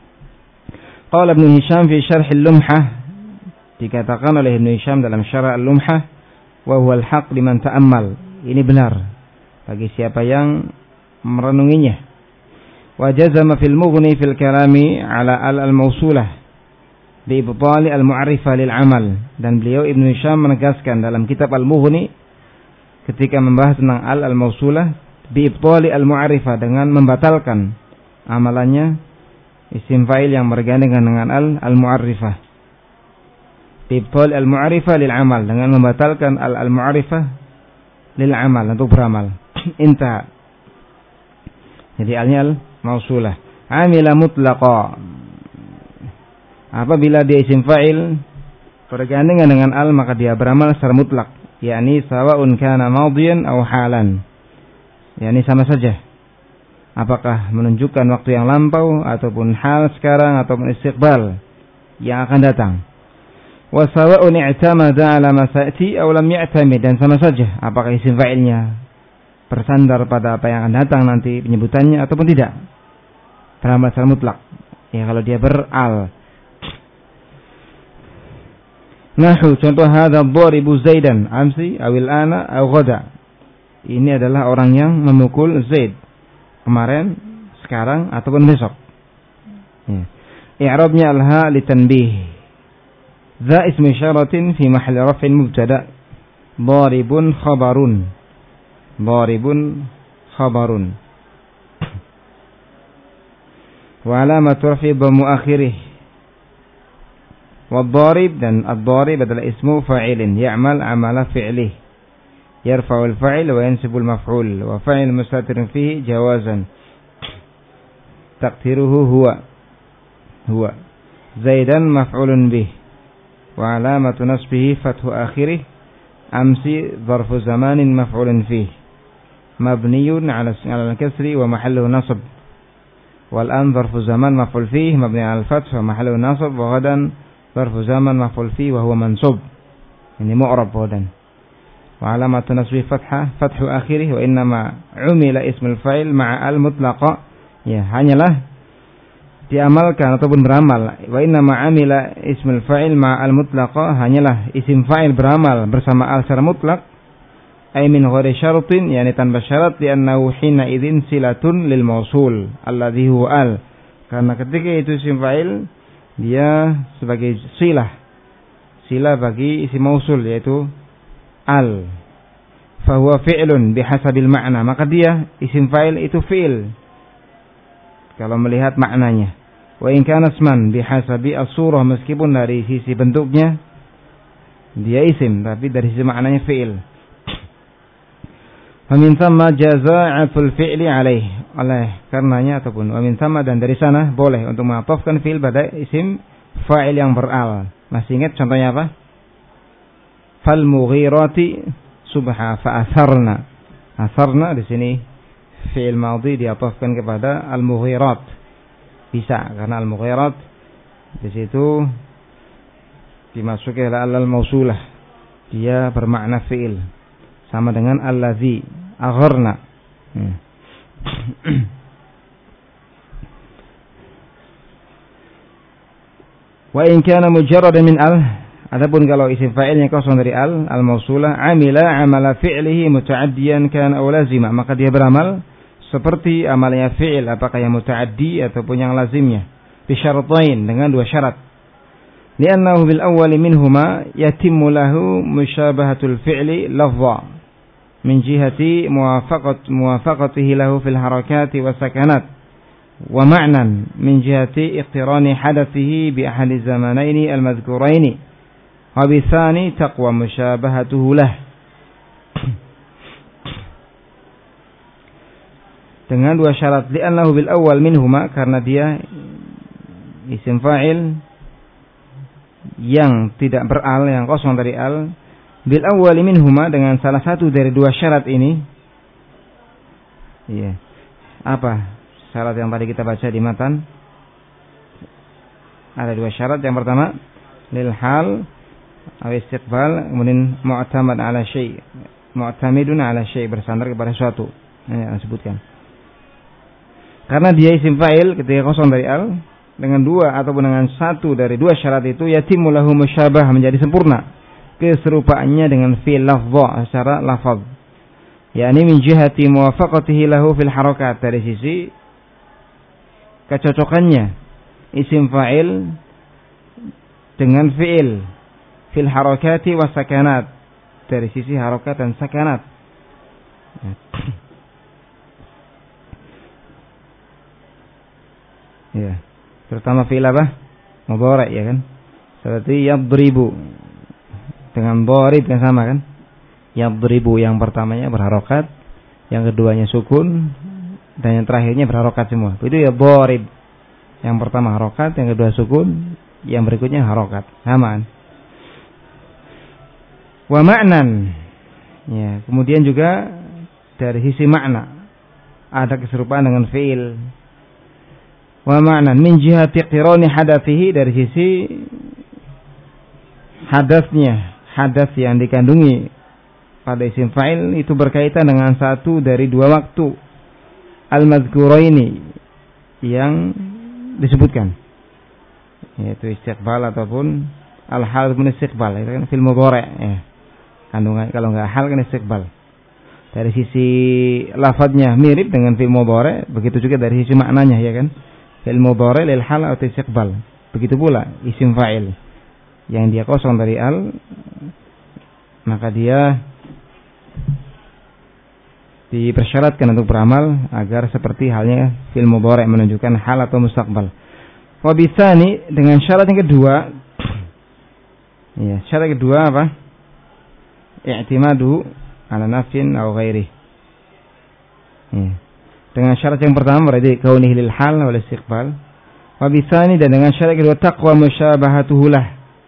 Qala Ibnu Hisham fi syarh al-Lumhah, dikatakan oleh Ibnu Hisham dalam syarah al-Lumhah, wa huwa al-haq liman ta'ammal, ini benar bagi siapa yang merenunginya. Wa jazama fil mughni fil kalami ala al al-mausulah bi ibtali al-mu'arrifah lil amal, dan beliau Ibnu Hisham menegaskan dalam kitab al-Mughni ketika membahas tentang al al-mausulah bi ibtali al-mu'arrifah, dengan membatalkan amalannya isim fa'il yang bergandengan dengan al al-mu'arrifah. Bi ibtali al-mu'arrifah lil amal, dengan membatalkan al al-mu'arrifah lil amal, untuk beramal. Inta. Jadi alnya al mausulah. Amila mutlaqa, apabila dia isim fa'il bergandengan dengan al maka dia beramal secara mutlak, yakni sawa'un kana madiyan aw halan, yakni sama saja apakah menunjukkan waktu yang lampau ataupun hal sekarang ataupun istiqbal yang akan datang. Wa sawa'un i'tamada 'ala ma sa'ti aw lam ya'tamid, dan sama saja apakah isim fa'ilnya bersandar pada apa yang akan datang nanti penyebutannya ataupun tidak. Beramal secara mutlak. Ya kalau dia beral. Nahu contoh hadza dharibu Zaidan amsi awil ana aw ghada. Ini adalah orang yang memukul Zaid kemarin, sekarang ataupun besok. Ya. I'rabnya al-ha litanbih. Dha ismu isyaratin fi mahalli raf'in mubtada. Dharibun khabarun. Dharibun khabarun. Wa alamatu raf'i dhammu akhirih. Wa dharib, dan ad-dharib adalah ismu fa'ilin ya'mal amala fi'lih. Yarfa'u al-fa'il wa yansibu al-maf'ul wa fa'il mustatirun fihi jawazan. Taqdiruhu huwa. Huwa. Zaidan maf'ulun bih. Wa alamatu nasbihi fathu akhirih. Amsi dharfu zamanin maf'ulun fihi. Mabniyun 'ala al-kasri wa mahalluhu nasb. Wal an dharfu zaman maf'ul fihi mabni 'ala al-fath wa mahalluhu nasb, wa ghadan dharfu zaman maf'ul fihi wa huwa mansub. Ini mu'rab ghadan. Wa alamatu nasbihi fathah fathu akhirih wa innama 'umila ismul fa'il ma'a al-mutlaqa. Ya, hanyalah diamalkan ataupun beramal. Wa inna ma'amila ismul fa'il ma'al mutlaqa, hanyalah isim fa'il beramal bersama al secara mutlak. Ay min ghairi syaratin, yani tanpa syarat, li'annahu hina idzin silatun lil mausul alladhi huwa al. Karena ketika itu isim fa'il dia sebagai silah. Silah bagi isim mausul yaitu al. Fa huwa fi'lun bihasabil ma'na, maka dia isim fa'il itu fi'il kalau melihat maknanya. Wa in kana isman bihasabi as-surah, meskipun dari sisi bentuknya dia isim, tapi dari sisi maknanya fi'il. Wa min thamma jaza'atul fi'li alaih, oleh karenanya ataupun wa min thamma, dan dari sana boleh untuk mengatofkan fi'il pada isim fa'il yang beral. Masih ingat contohnya apa? Fal mughirati subha fa atharna. Atharna di sini fi'il madhi diatofkan kepada al-mughirat. Bisa karena al-mughirat di situ dimasuki oleh al-mausulah. Dia bermakna fi'il. Sama dengan allazi agharna. Hmm. Wa in kana mujarradan min al, adapun kalau isim fa'ilnya kosong dari al, al-mausulah, amila amala fi'lihi muta'addiyan kana aw lazima, maka dia beramal seperti amalnya fi'il, apakah yang muta'addi ataupun yang lazimnya, bi syaratain, dengan dua syarat. Li'annahu bil awwali minhuma yatimmu lahu musyabahatul fi'li lafdha min jihati muwafaqat muwafaqatihi lahu fil harakati was sakanat, wa ma'nan min jihati iqtirani hadathihi bi ahadi zamanaini al-madhkuraini, wa bi tsani taqwa musyabahatuhu lah. Dengan dua syarat, li'annahu bil awwal minhuma, karena dia isim fa'il yang tidak beral, yang kosong dari al, bil awwal minhuma, dengan salah satu dari dua syarat ini. Iya. Apa syarat yang tadi kita baca di matan? Ada dua syarat. Yang pertama lil hal atau istiqbal, kemudian mu'tamad ala syai', mu'tamidun ala syai', bersandar kepada suatu. Ini yang disebutkan. Karena dia isim fa'il ketika kosong dari al, dengan dua ataupun dengan satu dari dua syarat itu, yatimmu lahu musyabah, menjadi sempurna keserupaannya dengan fi'il lafdha secara lafaz. yakni min jihati muwafaqatihi lahu fil harakat, dari sisi kecocokannya isim fa'il dengan fi'il fil harakati was sakanat, dari sisi harakat dan sakanat. Ya, terutama fi'il apa? Mudhari', ya kan? Seperti yadribu dengan dharib kan sama kan? Yadribu yang pertamanya berharokat, yang keduanya sukun, dan yang terakhirnya berharokat semua. Itu ya dharib. Yang pertama harokat, yang kedua sukun, yang berikutnya harokat. Samaan. Wa ma'nan. Ya, kemudian juga dari sisi makna. ada keserupaan dengan fi'il. Wa ma'na min jihati iqtirani hadathihi, dari sisi hadasnya, hadas yang dikandungi pada isim fa'il itu berkaitan dengan satu dari dua waktu al-mazkuraini yang disebutkan, yaitu istiqbal ataupun al-hal min istiqbal. Itu kan fil mudhari' ya. Kandungan kalau enggak hal kan istiqbal. Dari sisi lafadznya mirip dengan fil mudhari', begitu juga dari sisi maknanya, ya kan? Fil mudhari' lil hal atau istiqbal. Begitu pula isim fa'il yang dia kosong dari al, maka dia dipersyaratkan untuk beramal agar seperti halnya fil mudhari' menunjukkan hal atau mustaqbal. Wa bisani, dengan syarat yang kedua, ya, syarat kedua apa? I'timadu ala nafsin aw ghairi. Ya. Dengan syarat yang pertama berarti kaunihi lil hal wal istiqbal. Wa bisani, dan dengan syarat kedua taqwa musyabahatuhu lah.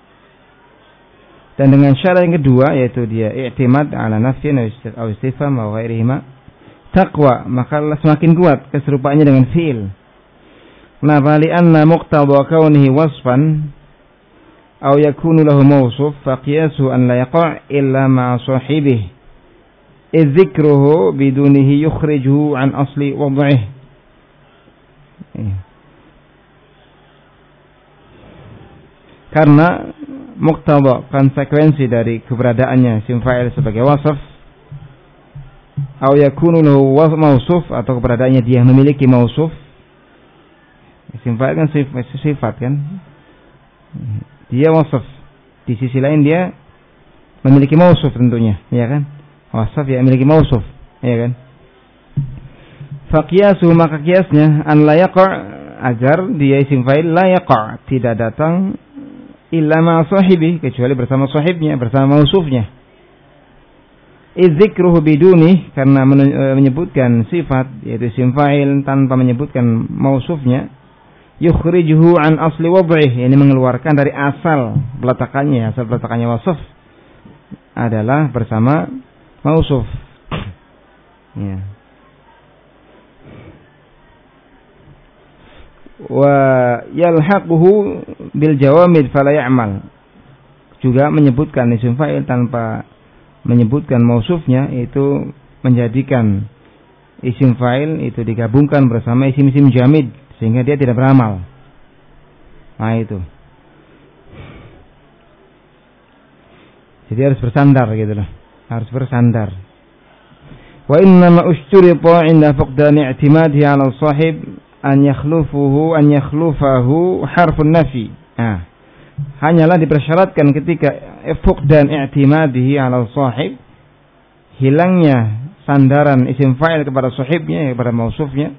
Dan dengan syarat yang kedua yaitu dia i'timad ala nafsin aw istifham aw ghairihima, taqwa, maka semakin kuat keserupaannya dengan fi'il. Kenapa? Li'anna muqtada kaunihi wasfan aw yakunu lahu mawsuf fa qiyasu an la yaqa' illa ma'a sahibihi idh dhikruhu bidunihi yukhrijuhu an asli wad'ihi. Karena muqtada, konsekuensi dari keberadaannya isim fa'il sebagai wasaf, aw yakunu lahu mawsuf, atau keberadaannya dia memiliki mawsuf. Isim fa'il kan sifat kan, dia wasaf, di sisi lain dia memiliki mausuf tentunya, ya kan? Wasaf ya memiliki mausuf, ya kan? Faqiyasu, maka kiasnya an la yaqa', agar dia isim fa'il la yaqa', tidak datang illa ma sahibi, kecuali bersama sahibnya, bersama mausufnya. Idzikruhu biduni, karena menyebutkan sifat yaitu isim fa'il tanpa menyebutkan mausufnya, yukhrijuhu an asli wad'ih, ini mengeluarkan dari asal peletakannya. Asal peletakannya wasaf adalah bersama mausuf. Ya. Wa yalhaquhu bil jawamid fala ya'mal, juga menyebutkan isim fa'il tanpa menyebutkan mausufnya, itu menjadikan isim fa'il itu digabungkan bersama isim-isim jamid sehingga dia tidak beramal. Nah itu. Jadi harus bersandar gitu loh. Harus bersandar. Wa innama usturita 'inda faqdani i'timadihi 'ala sahib an yakhlufuhu an yakhlufahu harfun nafi. Nah, hanyalah dipersyaratkan ketika faqdan i'timadihi 'ala sahib, hilangnya sandaran isim fa'il kepada sahibnya, kepada mausufnya.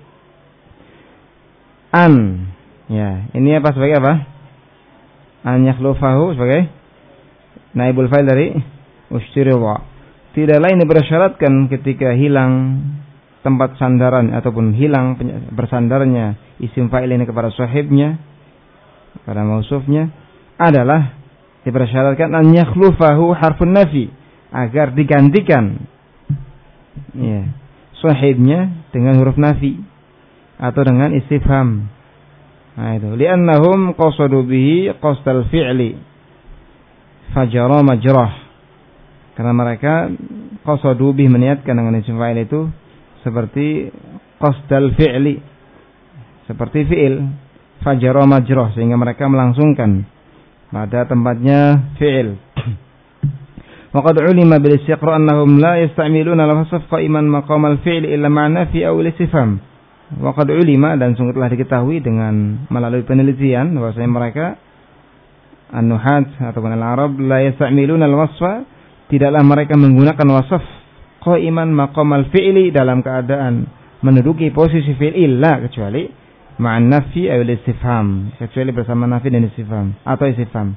An, ya, ini apa sebagai apa? An yakhlufahu sebagai naibul fa'il dari ustirida. Tidak lain dipersyaratkan ketika hilang tempat sandaran ataupun hilang bersandarnya isim fa'il ini kepada sahibnya, kepada mausufnya, adalah dipersyaratkan an yakhlufahu harfun nafi, agar digantikan ya sahibnya dengan huruf nafi atau dengan istifham. Nah itu, li'annahum qasadu bihi qasdal fi'li fajara majrah, karena mereka qasadu bihi, meniatkan dengan isim fa'il itu seperti qasdal fi'li, seperti fi'il, fajara majrah, sehingga mereka melangsungkan pada tempatnya fi'il. Wa qad 'ulima bil istiqra' annahum la yasta'miluna al-wasf qa'iman maqam al-fi'l illa ma'na fi aw al-istifham. Wa qad 'ulima, dan sungguh telah diketahui dengan melalui penelitian bahwasanya mereka an-nuhat ataupun al-arab la yasta'miluna al-wasfa, tidaklah mereka menggunakan wasf qa'iman maqam al-fi'li, dalam keadaan menduduki posisi fi'il, illa, kecuali ma'an nafi aw al-istifham, kecuali bersama nafi dan istifham atau istifham.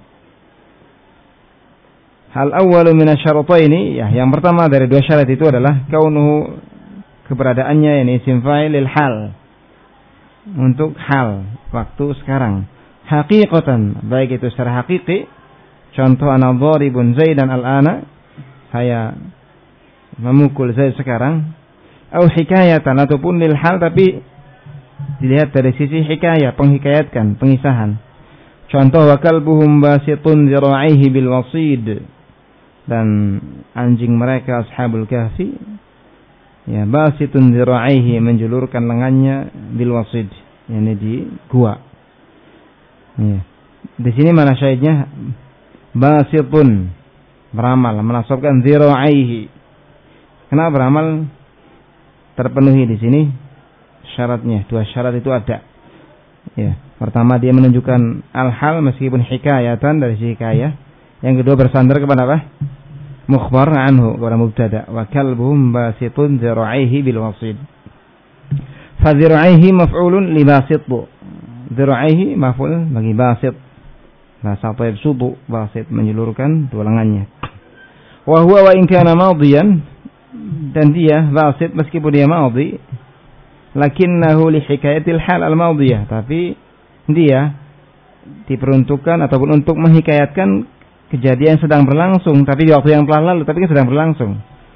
Hal awwalu min asy-syarataini, ya, yang pertama dari dua syarat itu adalah kaunuhu, keberadaannya, ini isim fa'il lil hal, untuk hal, waktu sekarang, haqiqatan, baik itu secara hakiki, contoh ana dharibun Zaidan al-ana, saya memukul Zaid sekarang, au hikayatan ataupun lil hal tapi dilihat dari sisi hikayah, penghikayatkan, pengisahan. Contoh wa kalbuhum basitun zira'ihi bil wasid, dan anjing mereka ashabul kahfi ya basitun zira'ihi menjulurkan lengannya bil wasid, yakni di gua. Ya. Di sini mana syahidnya? Basitun beramal, menasabkan zira'ihi. Kenapa beramal? Terpenuhi di sini syaratnya. Dua syarat itu ada. Ya, pertama dia menunjukkan al-hal meskipun hikayatan dari si hikayah. Yang kedua bersandar kepada apa? Mukhbar anhu, kepada mubtada. Wa kalbuhum basitun zira'ihi bil wasid. Fa zira'ihi maf'ulun li basit. Zira'ihi maf'ul bagi basit. Bahasa taib subu, basit menjulurkan dua lengannya. Wa huwa wa in kana madiyan, dan dia basit meskipun dia madhi, lakinnahu li hikayatil hal al-madiyah, tapi dia diperuntukkan ataupun untuk menghikayatkan kejadian sedang berlangsung, tapi di waktu yang telah lalu, tapi kan sedang berlangsung.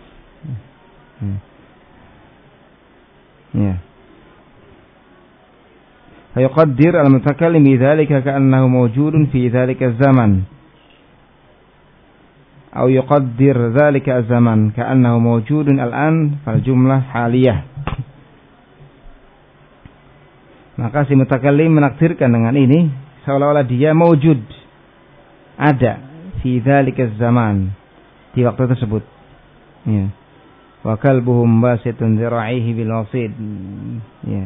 Ya. Fayuqaddir al-mutakallim bidzalika ka'annahu mawjudun fi dzalika az-zaman. Atau yuqaddir dzalika az-zaman ka'annahu mawjudun al-an fal jumlah haliyah. Maka si mutakallim menakdirkan dengan ini seolah-olah dia mawjud, ada fi dzalika az-zaman, di waktu tersebut. Ya. Wa kalbuhum basitun zira'ihi bil wasid. Ya.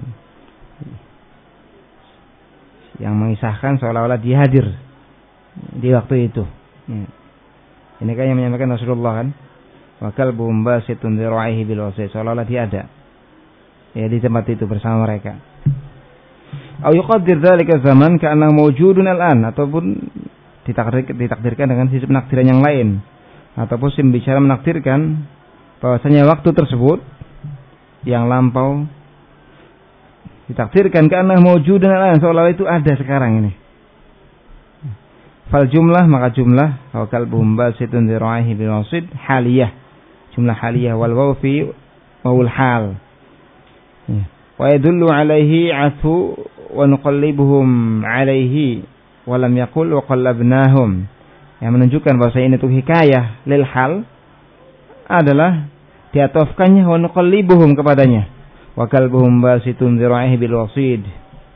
Yang mengisahkan seolah-olah dia hadir di waktu itu. Ya. Ini kan yang menyampaikan Rasulullah kan, wa kalbuhum basitun zira'ihi bil wasid, seolah-olah dia ada ya di tempat itu bersama mereka. Au yuqaddir dzalika zaman ka'annahu mawjudun al-an, ataupun ditakdir, ditakdirkan dengan sisi penakdiran yang lain, ataupun si bicara menakdirkan bahwasanya waktu tersebut yang lampau ditakdirkan ka'annahu mawjudun al-an, seolah-olah itu ada sekarang ini. Fal jumlah, maka jumlah wa kalbuhum basitun zira'ihi bil wasid haliyah, jumlah haliyah, wal waw fi wawul hal. Ya. Wa yadullu alaihi athu wa nuqallibuhum alaihi wa lam yaqul wa qallabnahum. Yang menunjukkan bahwa ini itu hikayah lil hal adalah diatofkannya wa nuqallibuhum kepadanya. Wa kalbuhum basitun zira'ihi bil wasid.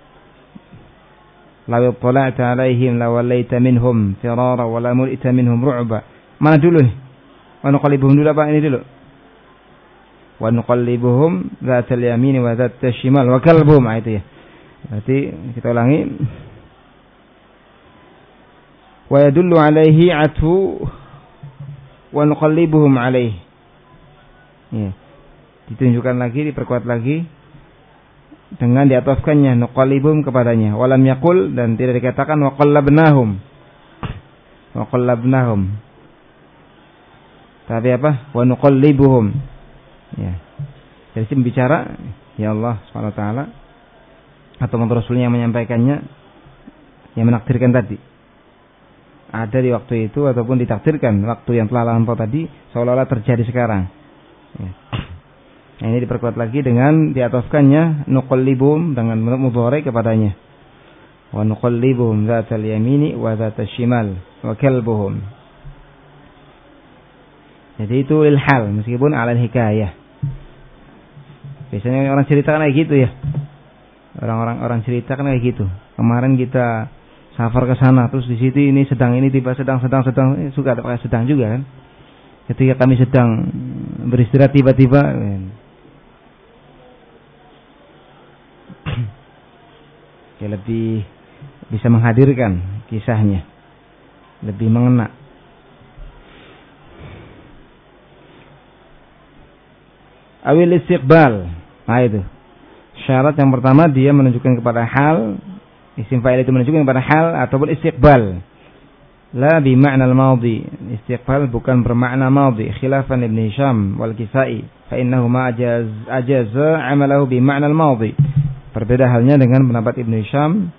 Law ittala'ta alaihim lawallaita minhum firara wa la mul'ita minhum ru'ba. Mana dulu nih? Wa nuqallibuhum dulu apa ini dulu? Wa nuqallibuhum dzatal yamin wa dzatal shimal wa kalbuhum, itu ya. Berarti kita ulangi. Wa yadullu alaihi atfu wa nuqallibuhum alaihi. Ya. Ditunjukkan lagi, diperkuat lagi dengan diatofkannya nuqallibuhum kepadanya. Walam yaqul, dan tidak dikatakan wa qallabnahum. Wa qallabnahum. Tapi apa? Wa nuqallibuhum. Ya. Jadi bicara ya Allah Subhanahu wa taala atau Rasulnya yang menyampaikannya, yang menakdirkan tadi. Ada di waktu itu ataupun ditakdirkan waktu yang telah lampau tadi seolah-olah terjadi sekarang. Ya. Nah, ini diperkuat lagi dengan diatofkannya nuqallibuhum dengan mudhari kepadanya. Wa nuqallibuhum dzatal yamini wa dzatal shimal wa kalbuhum. Jadi itu lil hal meskipun ala hikayah. Biasanya orang cerita kan kayak gitu ya. Orang-orang orang cerita kan kayak gitu. Kemarin kita safar ke sana, terus di situ ini sedang ini tiba sedang sedang sedang eh, suka ada pakai sedang juga kan. Ketika kami sedang beristirahat tiba-tiba ya lebih bisa menghadirkan kisahnya, lebih mengena. Awil istiqbal, nah itu syarat yang pertama, dia menunjukkan kepada hal, isim fa'il itu menunjukkan kepada hal ataupun istiqbal, la bi ma'na al-madhi. Istiqbal bukan bermakna madhi, khilafan Ibn Hisham wal Kisai, fa innahu ma ajaz ajaza amalahu bi ma'na al-madhi. Berbeda halnya dengan pendapat Ibn Hisham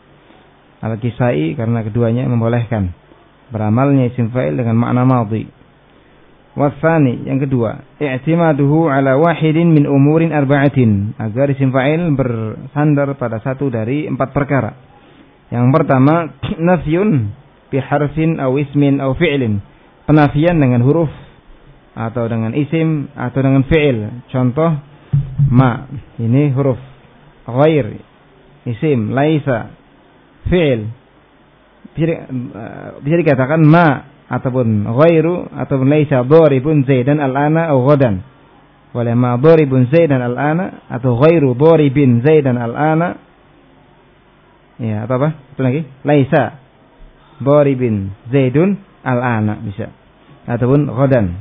Al-Kisai, karena keduanya membolehkan beramalnya isim fa'il dengan makna madhi. Wasani, yang kedua, i'timaduhu ala wahidin min umurin arba'atin, agar isim fa'il bersandar pada satu dari empat perkara. Yang pertama, nafyun bi harfin aw ismin aw fi'lin, penafian dengan huruf atau dengan isim atau dengan fi'il. Contoh, ma, ini huruf, ghair, isim, laisa, fi'il. Bisa, bisa dikatakan ma ataupun ghairu ataupun laisa dharibun zaidan al-ana atau ghadan. Wala ma dharibun zaidan al-ana atau ghairu dharibin zaidan al-ana. Ya, apa apa? Itu lagi. Laisa dharibin zaidun al-ana bisa. Ataupun ghadan.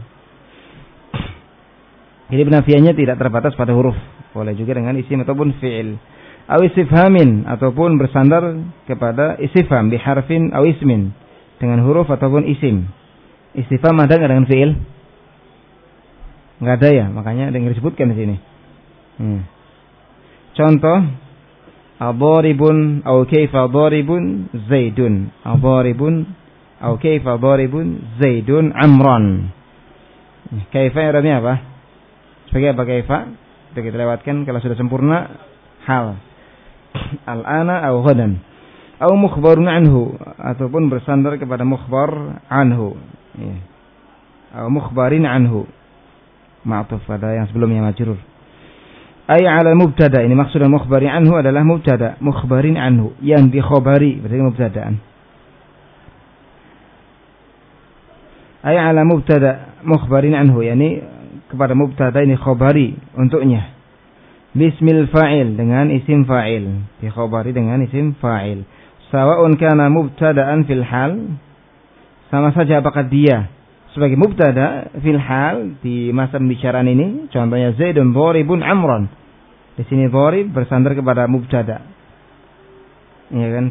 Jadi penafiannya tidak terbatas pada huruf. Boleh juga dengan isim ataupun fi'il. Aw istifhamin, ataupun bersandar kepada istifham bi harfin aw ismin, dengan huruf ataupun isim. Istifham ada nggak dengan fi'il? Nggak ada ya, makanya ada yang disebutkan di sini. Hmm. Contoh, adharibun aw kaifa dharibun zaidun. Adharibun aw kaifa dharibun zaidun amran. Kaifa artinya apa? Sebagai apa kaifa? Kita, kita lewatkan kalau sudah sempurna hal. Al-ana aw ghadan. Au mukhbarun anhu, ataupun bersandar kepada mukhbar anhu, ya. Au mukhbarin anhu, ma'tuf pada yang sebelumnya majrur. Ay 'ala mubtada, ini maksud mukhbarin anhu adalah mubtada, mukhbarin anhu yang dikhabari, berarti mubtadaan. Ay 'ala mubtada mukhbarin anhu, yani kepada mubtada ini khabari untuknya. Bismil fa'il, dengan isim fa'il, dikhabari dengan isim fa'il. Sawa'un kana mubtada'an fil hal, sama saja apakah dia sebagai mubtada fil hal di masa pembicaraan ini. Contohnya Zaidun dharibun amran. Di sini dharib bersandar kepada mubtada. Ya kan?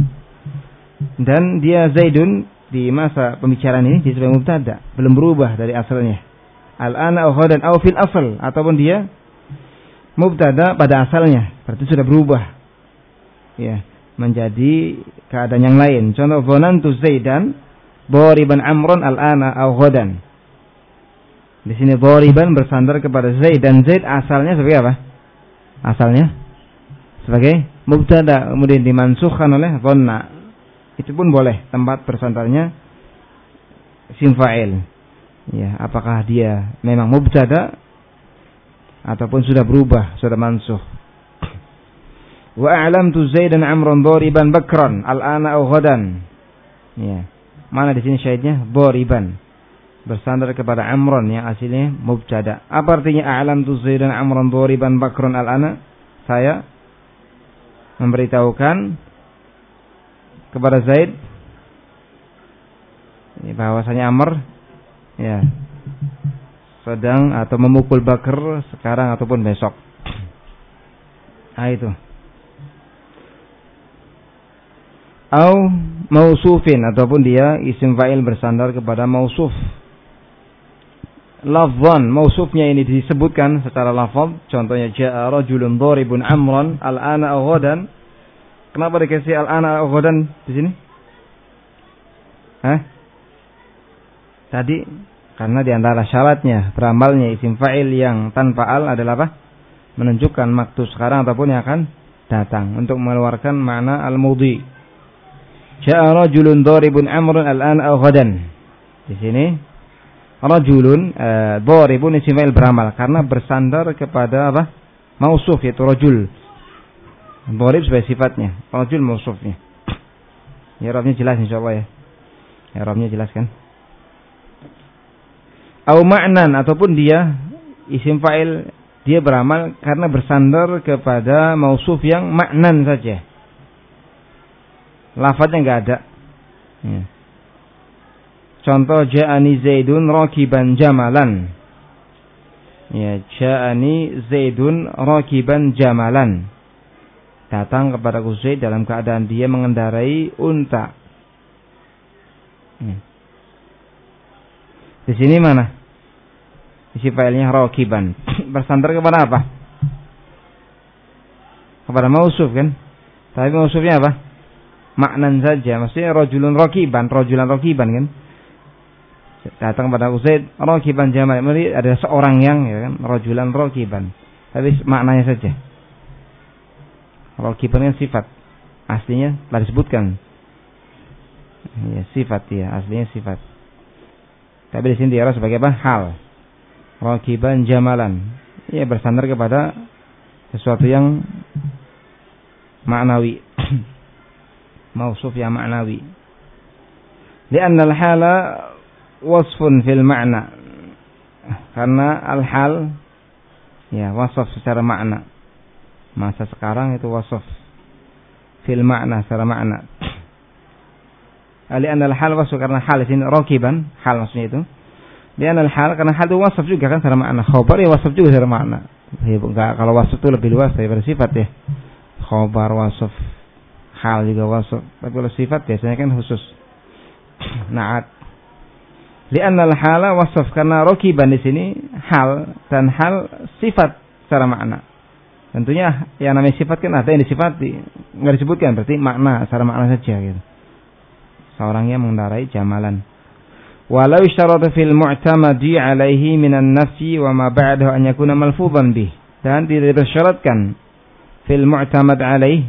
Dan dia Zaidun di masa pembicaraan ini dia sebagai mubtada, belum berubah dari asalnya. Al-ana aw ghadan aw fil asl, ataupun dia mubtada pada asalnya, berarti sudah berubah. Ya. Menjadi keadaan yang lain. Contoh, dhanantu Zaidan dhariban amran al-ana aw ghadan. Di sini dhariban bersandar kepada Zaid, dan Zaid asalnya sebagai apa? Asalnya sebagai mubtada, kemudian dimansukhkan oleh dhanna. Itu pun boleh tempat bersandarnya isim fa'il. Ya, apakah dia memang mubtada ataupun sudah berubah, sudah mansukh. Wa a'lamtu Zaidan amran dhariban bakran al-ana aw ghadan. Ya. Mana di sini syahidnya? Dhariban. Bersandar kepada amran yang aslinya mubtada. Apa artinya a'lamtu Zaidan amran dhariban bakran al-ana? Saya memberitahukan kepada Zaid ya, bahwasanya Amr ya sedang atau memukul Bakar sekarang ataupun besok. Ah itu. Au mausufin, ataupun dia isim fa'il bersandar kepada mausuf. Lafzan, mausufnya ini disebutkan secara lafaz. Contohnya ja'a rajulun dharibun amran al-ana aw ghadan. Kenapa dikasih al-ana aw ghadan di sini? Hah? Tadi karena di antara syaratnya beramalnya isim fa'il yang tanpa al adalah apa? Menunjukkan waktu sekarang ataupun yang akan datang, untuk mengeluarkan makna al-mudhi. Ja'a rajulun dharibun amran al-an aw ghadan. Di sini rajulun uh, dharibun isim fa'il beramal karena bersandar kepada apa? Mausuf, yaitu rajul. Dharib sebagai sifatnya, rajul mausufnya. Ya, I'rabnya jelas insyaallah ya. Ya, I'rabnya jelas kan? Au ma'nan, ataupun dia isim fa'il dia beramal karena bersandar kepada mausuf yang ma'nan saja. Lafadznya enggak ada. Ya. Contoh ja'ani Zaidun rakiban jamalan. Ya, ja'ani Zaidun rakiban jamalan. Datang kepadaku Zaid dalam keadaan dia mengendarai unta. Ya. Di sini mana? Isi failnya rakiban. Bersandar kepada apa? Kepada mausuf kan? Tapi mausufnya apa? Maknan saja. Maksudnya rajulun rakiban, rajulan rakiban kan? Datang pada Zaid rakiban jamal. Berarti ada seorang yang ya kan, rajulan rakiban. Tapi maknanya saja. Rakiban kan sifat. Aslinya telah disebutkan. Ya, sifat ya, aslinya sifat. Tapi di sini diarah sebagai apa? Hal. Rakiban jamalan. Ya, bersandar kepada sesuatu yang maknawi. Mausuf yang maknawi. Lianna al-hala wasfun fil ma'na. Karena al-hal ya wasaf secara makna. Masa sekarang itu wasaf fil ma'na secara makna. Lianna al-hal wasf karena hal di sini rakiban, hal maksudnya itu. Lianna al-hal karena hal itu wasaf juga kan secara makna. Khabar ya wasaf juga secara makna. Ya, enggak, kalau wasaf itu lebih luas daripada sifat ya. Khabar wasaf, hal juga wasaf. Tapi kalau sifat biasanya kan khusus. Na'at. Li'anna al-hala wasaf karena rakiban di sini hal dan hal sifat secara makna. Tentunya yang namanya sifat kan ada yang disifati, enggak disebutkan berarti makna secara makna saja gitu. Seorang yang mengendarai jamalan. Walau syarata fil mu'tamadi alaihi minan nafyi wa ma ba'dahu an yakuna malfuzan bih. Dan tidak disyaratkan fil mu'tamad alaihi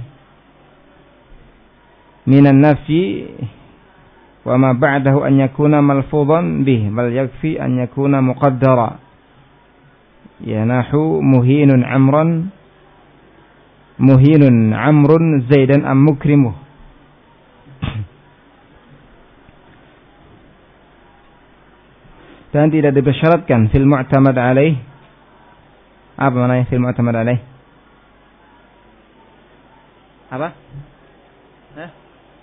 minan nafyi wa ma ba'dahu an yakuna malfuzan bih bal yakfi an yakuna muqaddara ya nahu muhinun amran muhinun amrun zaidan am mukrimuh. Dan tidak dibersyaratkan fil mu'tamad alaih. Apa maknanya fil mu'tamad alaih? Apa? Hah?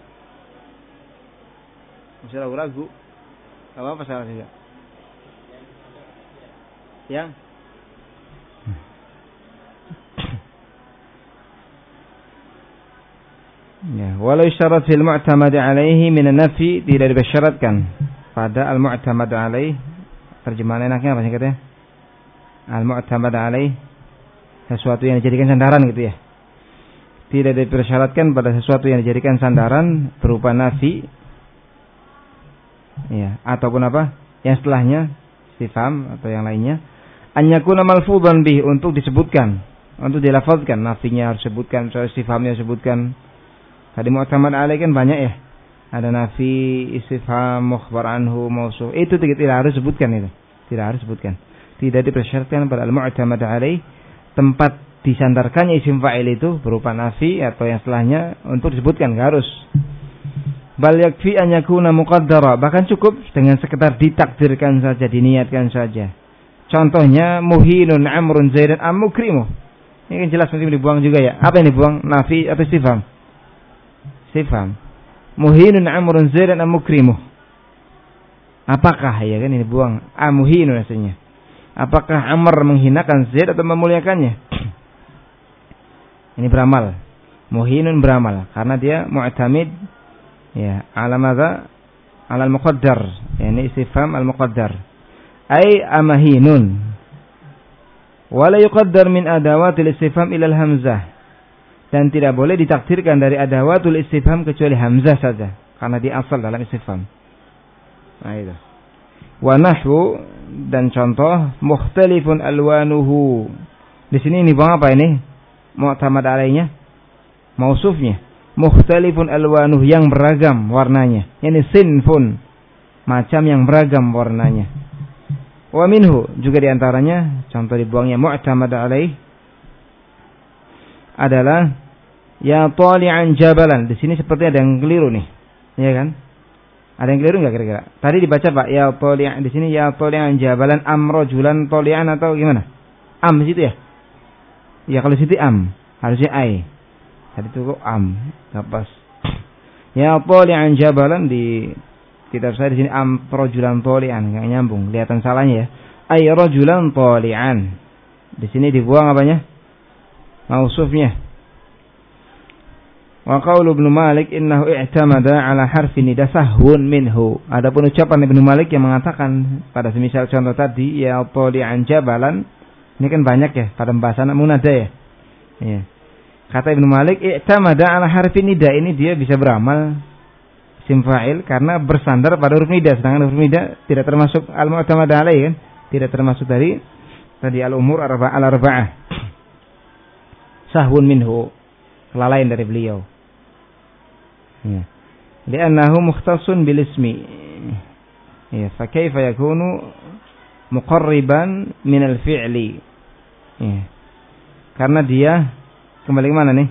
Masih ragu-ragu. Apa-apa salah juga. Yang ya, walau syarat fil mu'tamad alaihi min an-nafi tidak dibersyaratkan pada al-mu'tamad alaih. Terjemahan enaknya apa sih katanya? Al-mu'tamad alaih sesuatu yang dijadikan sandaran gitu ya. Tidak dipersyaratkan pada sesuatu yang dijadikan sandaran berupa nafi ya, ataupun apa yang setelahnya istifham atau yang lainnya an yakuna malfuzan bih untuk disebutkan, untuk dilafazkan, nafinya harus disebutkan, soal istifhamnya disebutkan. Tadi mu'tamad alaih kan banyak ya. Ada nafi, istifham, mukhbar anhu, mausuf. Itu tidak harus disebutkan itu. Tidak harus disebutkan. Tidak dipersyaratkan pada al-mu'tamad alaih tempat disandarkannya isim fa'il itu berupa nafi atau yang setelahnya untuk disebutkan, enggak harus. Bal yakfi an yakuna muqaddara, bahkan cukup dengan sekedar ditakdirkan saja, diniatkan saja. Contohnya muhinun amrun zaidan am mukrimuh. Ini kan jelas mesti dibuang juga ya. Apa yang dibuang? Nafi atau istifham? Istifham. Muhinun amrun zaidan am mukrimuh. Apakah ya kan ini buang? Amuhinun rasanya. Apakah Amr menghinakan Zaid atau memuliakannya? Ini beramal. Muhinun beramal karena dia mu'tamid ya, ala madza? Ala al-muqaddar. Ya, ini istifham al-muqaddar. Ai amahinun. Wa la yuqaddar min adawatil istifham ila al-hamzah. Dan tidak boleh ditakdirkan dari adawatul istifham kecuali hamzah saja karena dia asal dalam istifham. Nah itu. Wa nahwu dan contoh mukhtalifun alwanuhu. Di sini ini bang apa ini? Mu'tamad alaihnya mausufnya. Mukhtalifun alwanuhu yang beragam warnanya. Ini sinfun macam yang beragam warnanya. Wa minhu juga diantaranya contoh dibuangnya mu'tamad alaih adalah ya tali'an jabalan. Di sini seperti ada yang keliru nih. Ya kan? Ada yang keliru enggak kira-kira? Tadi dibaca Pak ya tali'an, di sini ya tali'an jabalan am rajulan tali'an atau gimana? Am di situ ya? Ya kalau di situ am, harusnya ai. Tadi itu kok am, enggak pas. Ya tali'an jabalan di kitab saya di sini am rajulan tali'an, enggak nyambung, kelihatan salahnya ya. Ai rajulan tali'an. Di sini dibuang apanya? Mausufnya. Wa qaulu Ibnu Malik innahu i'tamada ala harfi nida sahwun minhu. Adapun ucapan Ibnu Malik yang mengatakan pada semisal contoh tadi ya tali'an jabalan, ini kan banyak ya pada pembahasan munada ya. Ya. Kata Ibnu Malik i'tamada ala harfi nida, ini dia bisa beramal isim fa'il karena bersandar pada huruf nida, sedangkan huruf nida tidak termasuk al-mu'tamad alaih kan, tidak termasuk dari tadi al-umur al-arba'ah. Sahwun minhu, kelalaian dari beliau. Ya. Li'annahu mukhtassun bil ismi. Ya, fa kaifa yakunu muqarriban min al-fi'li. Ya. Karena dia kembali ke mana nih?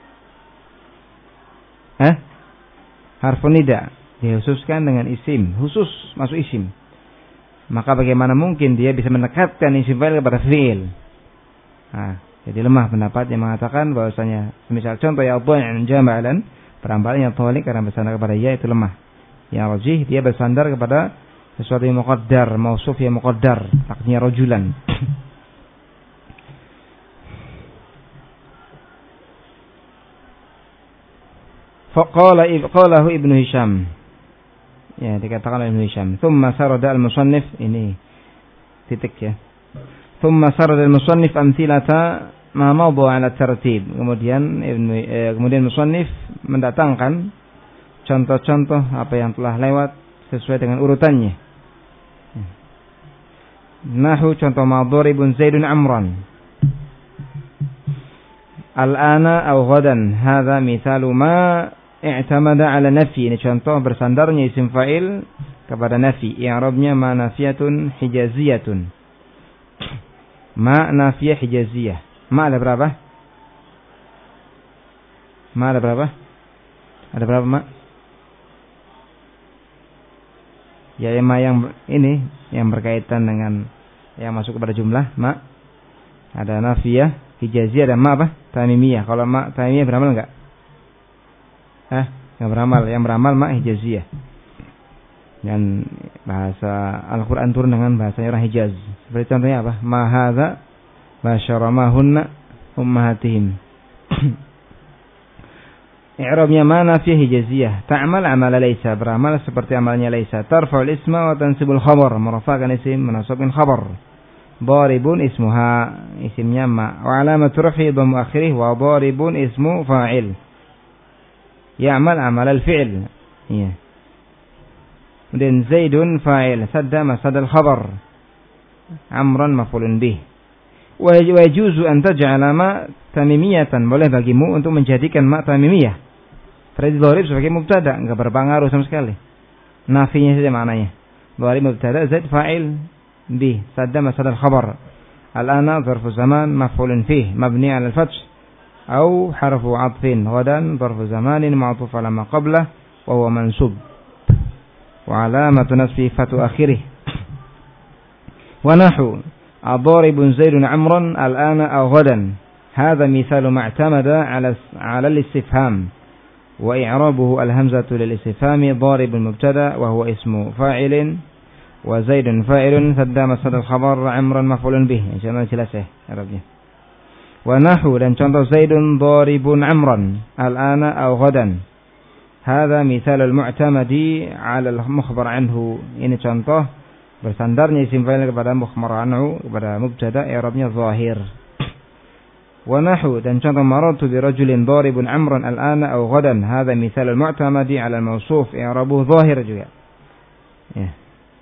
Hah? Harfun nida dikhususkan dengan isim, khusus masuk isim. Maka bagaimana mungkin dia bisa mendekatkan isim fa'il kepada fi'il? Nah, jadi lemah pendapat yang mengatakan bahwasanya misal contoh ya dha'n jama'an, perambalan yang tawalik karena bersandar kepada ya itu lemah. Yang rajih dia bersandar kepada sesuatu yang muqaddar, mausuf yang muqaddar, taknya rajulan. Faqala qalahu Ibnu Hisham. Ya, dikatakan oleh Ibnu Hisham. Tsumma sarada al-musannif, ini titik ya. Tsumma sarada al-musannif amthilata ma mawdu' ala tartib. Kemudian Ibnu eh, kemudian musannif mendatangkan contoh-contoh apa yang telah lewat sesuai dengan urutannya. Nahu contoh madharibun Zaidun Amran. Al-ana aw ghadan. Hadza mithalu ma i'tamada ala nafi. Ini contoh bersandarnya isim fa'il kepada nafi. I'rabnya ma nafiyatun hijaziyatun. Ma nafiyah hijaziyah. Ma ada berapa? Ma ada berapa? Ada berapa ma? Ya, ma yang ini yang berkaitan dengan yang masuk kepada jumlah ma. Ada nafiyah hijaziyah, ada ma apa? Tamimiyah. Kalau ma tamimiyah beramal enggak? Hah? Yang beramal, yang beramal ma hijaziyah. Dan bahasa Al-Qur'an turun dengan bahasa orang Hijaz. Seperti contohnya apa? Ma hadza basyara ma hunna ummahatihim. I'rabnya ma nafiyah hijaziyah. Ta'mal amala laysa, beramal seperti amalnya laysa. Tarfa'ul isma wa tansibul khabar, merafakan isim, menasabkan khabar. Daribun ismuha, isimnya ma. Wa alamatu raf'i dhammu akhirih wa daribun ismu fa'il. Ya'mal amal al-fi'l. Iya. Kemudian Zaidun fa'il, sadda masad al-khabar. Amran maf'ulun bih. Wa yajuzu an taj'ala ma tamimiyatan, boleh bagimu untuk menjadikan ma tamimiyah. Berarti dharib sebagai mubtada, enggak berpengaruh sama sekali. Nafinya saja maknanya. Dharib mubtada, Zaid fa'il bih, sadda masad al-khabar. Al-ana zarfu zaman maf'ulun fih, mabni 'ala al-fath. أو حرف عطف غدا ظرف زمان معطوف على ما قبله وهو منصوب وعلامة نصبه فتح آخره. ونحو الضارب زيد عمرا الآن أو غدا. هذا مثال ما اعتمد على على الاستفهام وإعرابه الهمزة للاستفهام ضارب مبتدأ وهو اسم فاعل وزيد فاعل سد مسد الخبر عمرا مفعول به. إن شاء الله jelas ya Arabnya. Wa nahu, dan contoh Zaidun daribun amran al-ana aw ghadan. Hadza mithalul mu'tamadi 'ala al-mukhbar anhu. Ini contoh bersandarnya isim fa'il kepada mukhbar anhu, kepada mubtada, i'rabnya zahir. Wa nahu, dan contoh marartu bi rajulin daribun amran al-ana aw ghadan. Hadza mithalul mu'tamadi 'ala al-mawsuf, i'rabuhu zahir juga. Ya.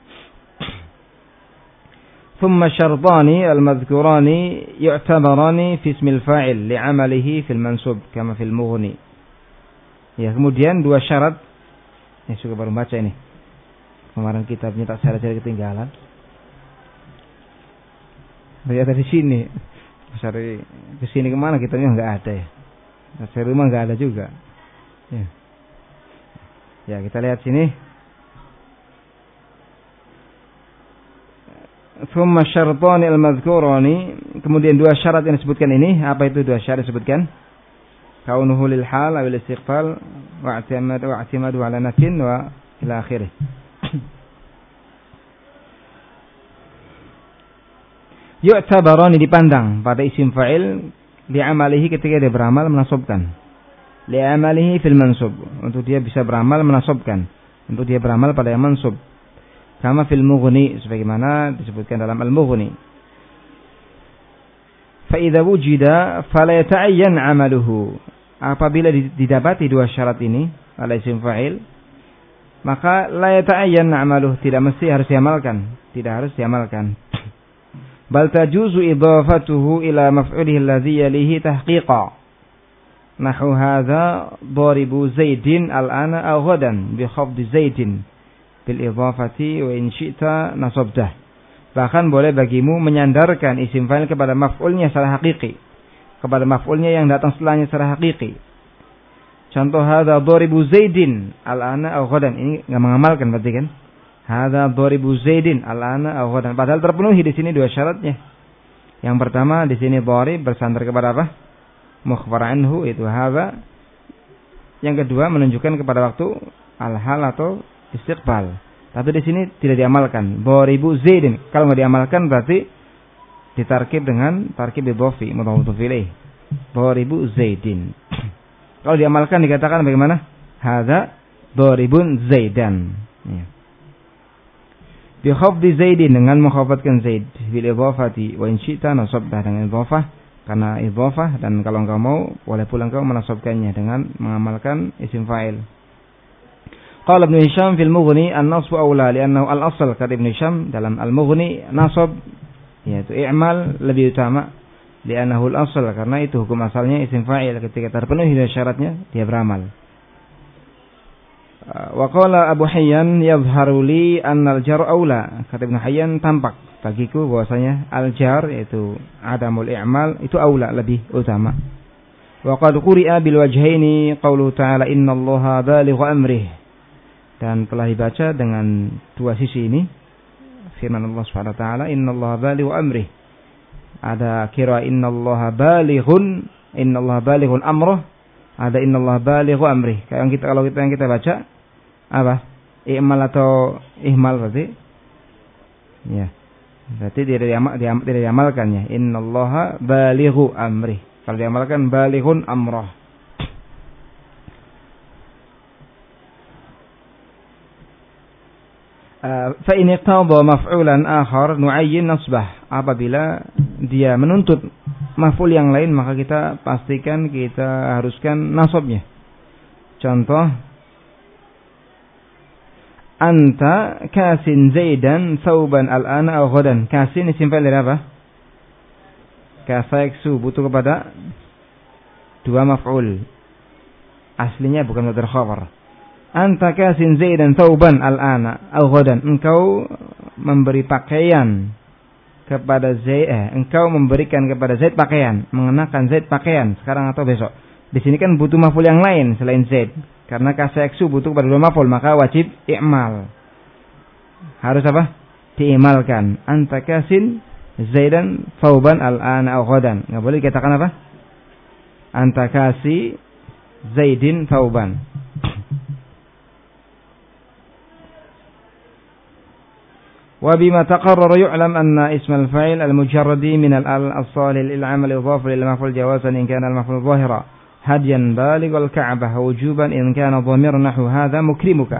ثم الشرطان المذكوران يعتبران في اسم الفاعل لعمله في المنصوب كما في المغني. Ya, kemudian dua syarat. Ya, suka baru baca ini. Kemarin kitabnya tak cari-cari ketinggalan. Ternyata di sini. Cari ke sini kemana kitabnya enggak ada ya. Cari rumah enggak ada juga. Ya. Ya, kita lihat sini. Thumma syartani al-madhkurani, kemudian dua syarat yang disebutkan ini. Apa itu dua syarat disebutkan? Kaunuhu lil hal aw lil istiqbal wa i'timadu wa i'timadu ala nafin wa ila akhirih. Yu'tabarani, dipandang pada isim fa'il li'amalihi ketika dia beramal menasabkan. Li'amalihi fil mansub, untuk dia bisa beramal menasabkan, untuk dia beramal pada yang mansub. Kama fil mughni, sebagaimana disebutkan dalam al-mughni. Fa idza wujida fala yata'ayyan 'amaluhu. Apabila didapati dua syarat ini pada isim fa'il, maka la yata'ayyan na'maluh, tidak mesti harus diamalkan, tidak harus diamalkan. Bal tajuzu idhafatuhu ila maf'ulihi alladhi yalihi tahqiqa. Nahu hadza daribu Zaidin al-ana aw ghadan bi khafdi Zaidin bil idhafati wa in syi'ta nasabdah. Bahkan boleh bagimu menyandarkan isim fa'il kepada maf'ulnya secara hakiki, kepada maf'ulnya yang datang setelahnya secara hakiki. Contoh hadza daribu Zaidin al-ana aw ghadan, ini enggak mengamalkan berarti kan? Hadza daribu Zaidin al-ana aw ghadan, padahal terpenuhi di sini dua syaratnya. Yang pertama di sini dharib bersandar kepada apa? Mukhbar anhu, itu hadza. Yang kedua menunjukkan kepada waktu al-hal atau istiqbal. Tapi di sini tidak diamalkan. Daribu Zaidin. Kalau enggak diamalkan berarti ditarkib dengan tarkib idhafi mudhaf ilaih. Daribu Zaidin. Kalau diamalkan dikatakan bagaimana? Hadza daribun Zaidan. Ya. Bi khafdi Zaidin, dengan mengkhafatkan Zaid, bil idhafati wa in syi'ta nasabta, dengan idhafah karena idhafah, dan kalau engkau mau boleh pula engkau menasabkannya dengan mengamalkan isim fa'il. Qala Ibnu Hisham fil Mughni an-nasbu aula li'annahu al-asl, kata Ibnu Hisham dalam al-Mughni, nasab yaitu i'mal lebih utama. Li'annahu al-asl, karena itu hukum asalnya isim fa'il ketika terpenuhi syaratnya dia beramal. Wa qala Abu Hayyan yadhharu li anna al-jar aula, kata Ibnu Hayyan tampak bagiku bahwasanya al-jar yaitu adamul i'mal itu aula, lebih utama. Wa qad quri'a bil wajhaini qaulu ta'ala innallaha balighu amrih, dan telah dibaca dengan dua sisi ini firman Allah Subhanahu wa taala innallaha balighu amrih. Ada kira innallaha balighun, innallaha balighun amrah, ada innallaha balighu amrih. Kayak yang kita kalau kita yang kita baca apa? I'mal atau ihmal berarti? Ya. Berarti tidak diamal, diamal, tidak diamalkan ya. Innallaha balighu amrih. Kalau diamalkan balighun amrah. Fa in iqtada maf'ulan akhar nu'ayyin nasbah. Apabila dia menuntut maf'ul yang lain maka kita pastikan, kita haruskan nasabnya. Contoh anta kasin Zaidan sauban al-ana aw ghadan. Kasin isim fa'il dari apa? Kasaksu, butuh kepada dua maf'ul. Aslinya bukan mubtada khabar. Anta kasin Zaidan sauban al-ana aw ghadan. Engkau memberi pakaian kepada Zaid, eh, engkau memberikan kepada Zaid pakaian, mengenakan Zaid pakaian sekarang atau besok. Di sini kan butuh maf'ul yang lain selain Zaid. Karena kasaksu butuh kepada dua maf'ul, maka wajib i'mal. Harus apa? Di'imalkan. Anta kasin Zaidan sauban al-ana aw ghadan. Enggak boleh dikatakan apa? Anta kasi Zaidin sauban. وبما تقرر يعلم أن اسم الفاعل المجرد من الأل الصالح للعمل يضاف للمفعول جوازا إن كان المفعول ظاهرا هديا بالغ الكعبة وجوبا إن كان ضمير نحو هذا مكرمك.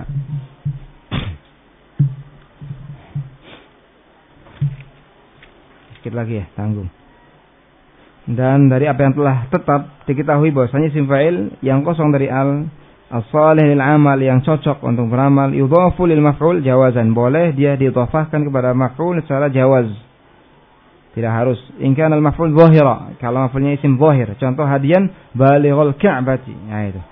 Sedikit lagi ya, tanggung. Dan dari apa yang telah tetap diketahui bahwasanya isim fa'il yang kosong dari al as-salih lil amal, yang cocok untuk beramal, yudhafu lil maf'ul jawazan, boleh dia didhafahkan kepada maf'ul secara jawaz. Tidak harus. In kana al maf'ul zahira, kalau maf'ulnya isim zahir. Contoh hadiyan balighul ka'bati. Nah itu.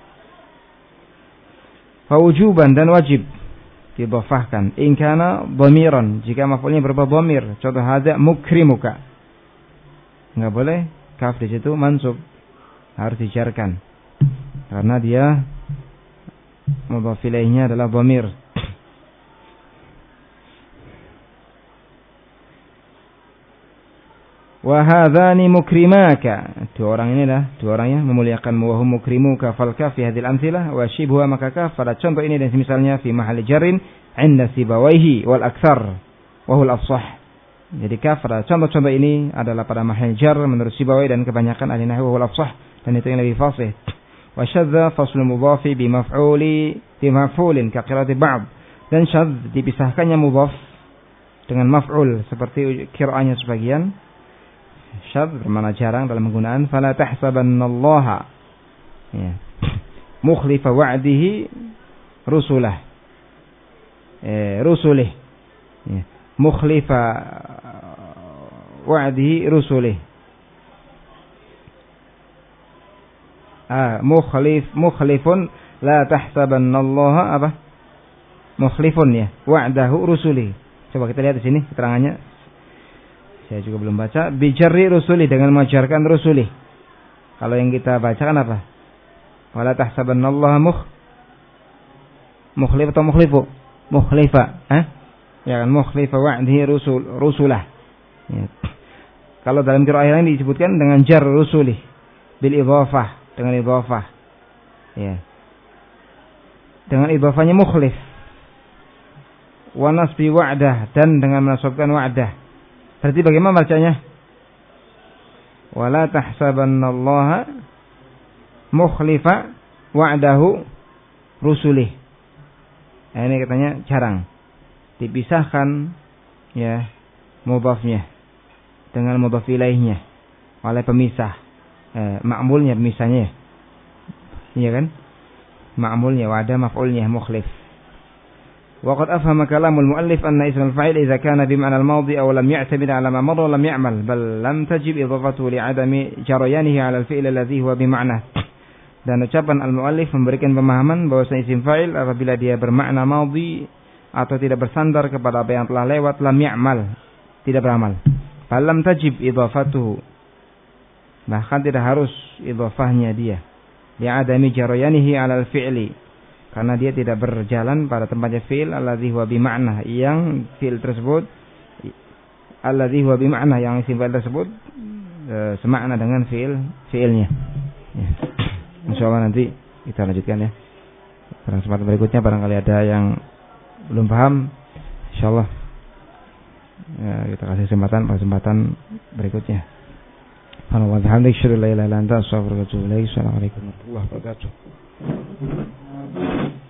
Fa wujuban, dan wajib didhafahkan. In kana dhamiran, jika maf'ulnya berupa dhamir. Contoh hadza mukrimuka. Enggak boleh kaf di situ mansub. Harus dijarkan. Karena dia mudhaf ilaihnya adalah dhamir. Wa hadzani mukrimaka, dua orang ini dah dua orangnya memuliakan, wa hum mukrimuka fal kaf fi hadhil amthilah wa shibhuha, maka kaf pada contoh ini dan semisalnya fi mahalli jarrin 'inda sibawaihi wal aktsar wa huwa al-afsah. Jadi kaf pada contoh-contoh ini adalah pada mahal jar menurut Sibawai dan kebanyakan ahli nahwu wa huwa al-afsah, dan itu yang lebih fasih. Wa syadza faslu mudhafi bi maf'uli bi maf'ulin ka qira'ati ba'd, dan syadz dipisahkannya mudhaf dengan maf'ul seperti qira'ahnya sebagian. Syadz bermakna jarang dalam penggunaan fala tahsabannallaha ya mukhlifa wa'dihi rusulah. eh, rusulih. Ya. Mukhlifa wa'dihi rusulih. Ah, mukhlif mukhlifun la tahsabannallaha apa? Mukhlifun ya, wa'dahu rusuli. Coba kita lihat di sini keterangannya. Saya juga belum baca. Bijarri rusuli, dengan mengajarkan rusuli. Kalau yang kita bacakan apa? Wala tahsabannallaha mukh mukhlif atau mukhlifu? Mukhlifa, eh? Ya kan, mukhlifa wa'dihi rusul rusulah. Ya. Kalau dalam qiraah lain disebutkan dengan jar rusuli bil idhafah, dengan idhafah. Ya. Dengan idhafahnya mukhlif. Wa nasbi wa'dah, dan dengan menasabkan wa'dah. Berarti bagaimana bacanya? Wala tahsabannallaha mukhlifa wa'dahu rusulih. Nah, ini katanya jarang dipisahkan ya mudhafnya dengan mudhaf ilaihnya oleh pemisah, eh, ma'mulnya pemisahnya. Iya kan? Ma'mulnya wa'da maf'ulnya mukhlif. وقد أفهم كلام المؤلف أن اسم الفاعل إذا كان بمعنى الماضي أو لم يعتمد على ما مر لم يعمل بل لم تجب إضافته لعدم جريانه على الفعل الذي هو بمعنى. Dan ucapan al-muallif memberikan pemahaman bahwa isim fa'il apabila dia bermakna madhi atau tidak bersandar kepada apa yang telah lewat lam ya'mal, tidak beramal. Bal lam tajib idafatuhu, bahkan tidak harus idafahnya dia li'adami jarayanihi 'ala al-fi'li, karena dia tidak berjalan pada tempatnya fi'il alladzi huwa bima'na, yang fi'il tersebut alladzi huwa bima'na, yang isim fa'il tersebut e, semakna dengan fi'il fi'ilnya. Ya. Insyaallah nanti kita lanjutkan ya. Pada kesempatan berikutnya barangkali ada yang belum paham, insyaallah ya, kita kasih kesempatan pada kesempatan berikutnya. Subhanallah wa bihamdihi asyhadu an la ilaha illa anta astaghfiruka wa atubu ilaik. Assalamualaikum warahmatullahi wabarakatuh.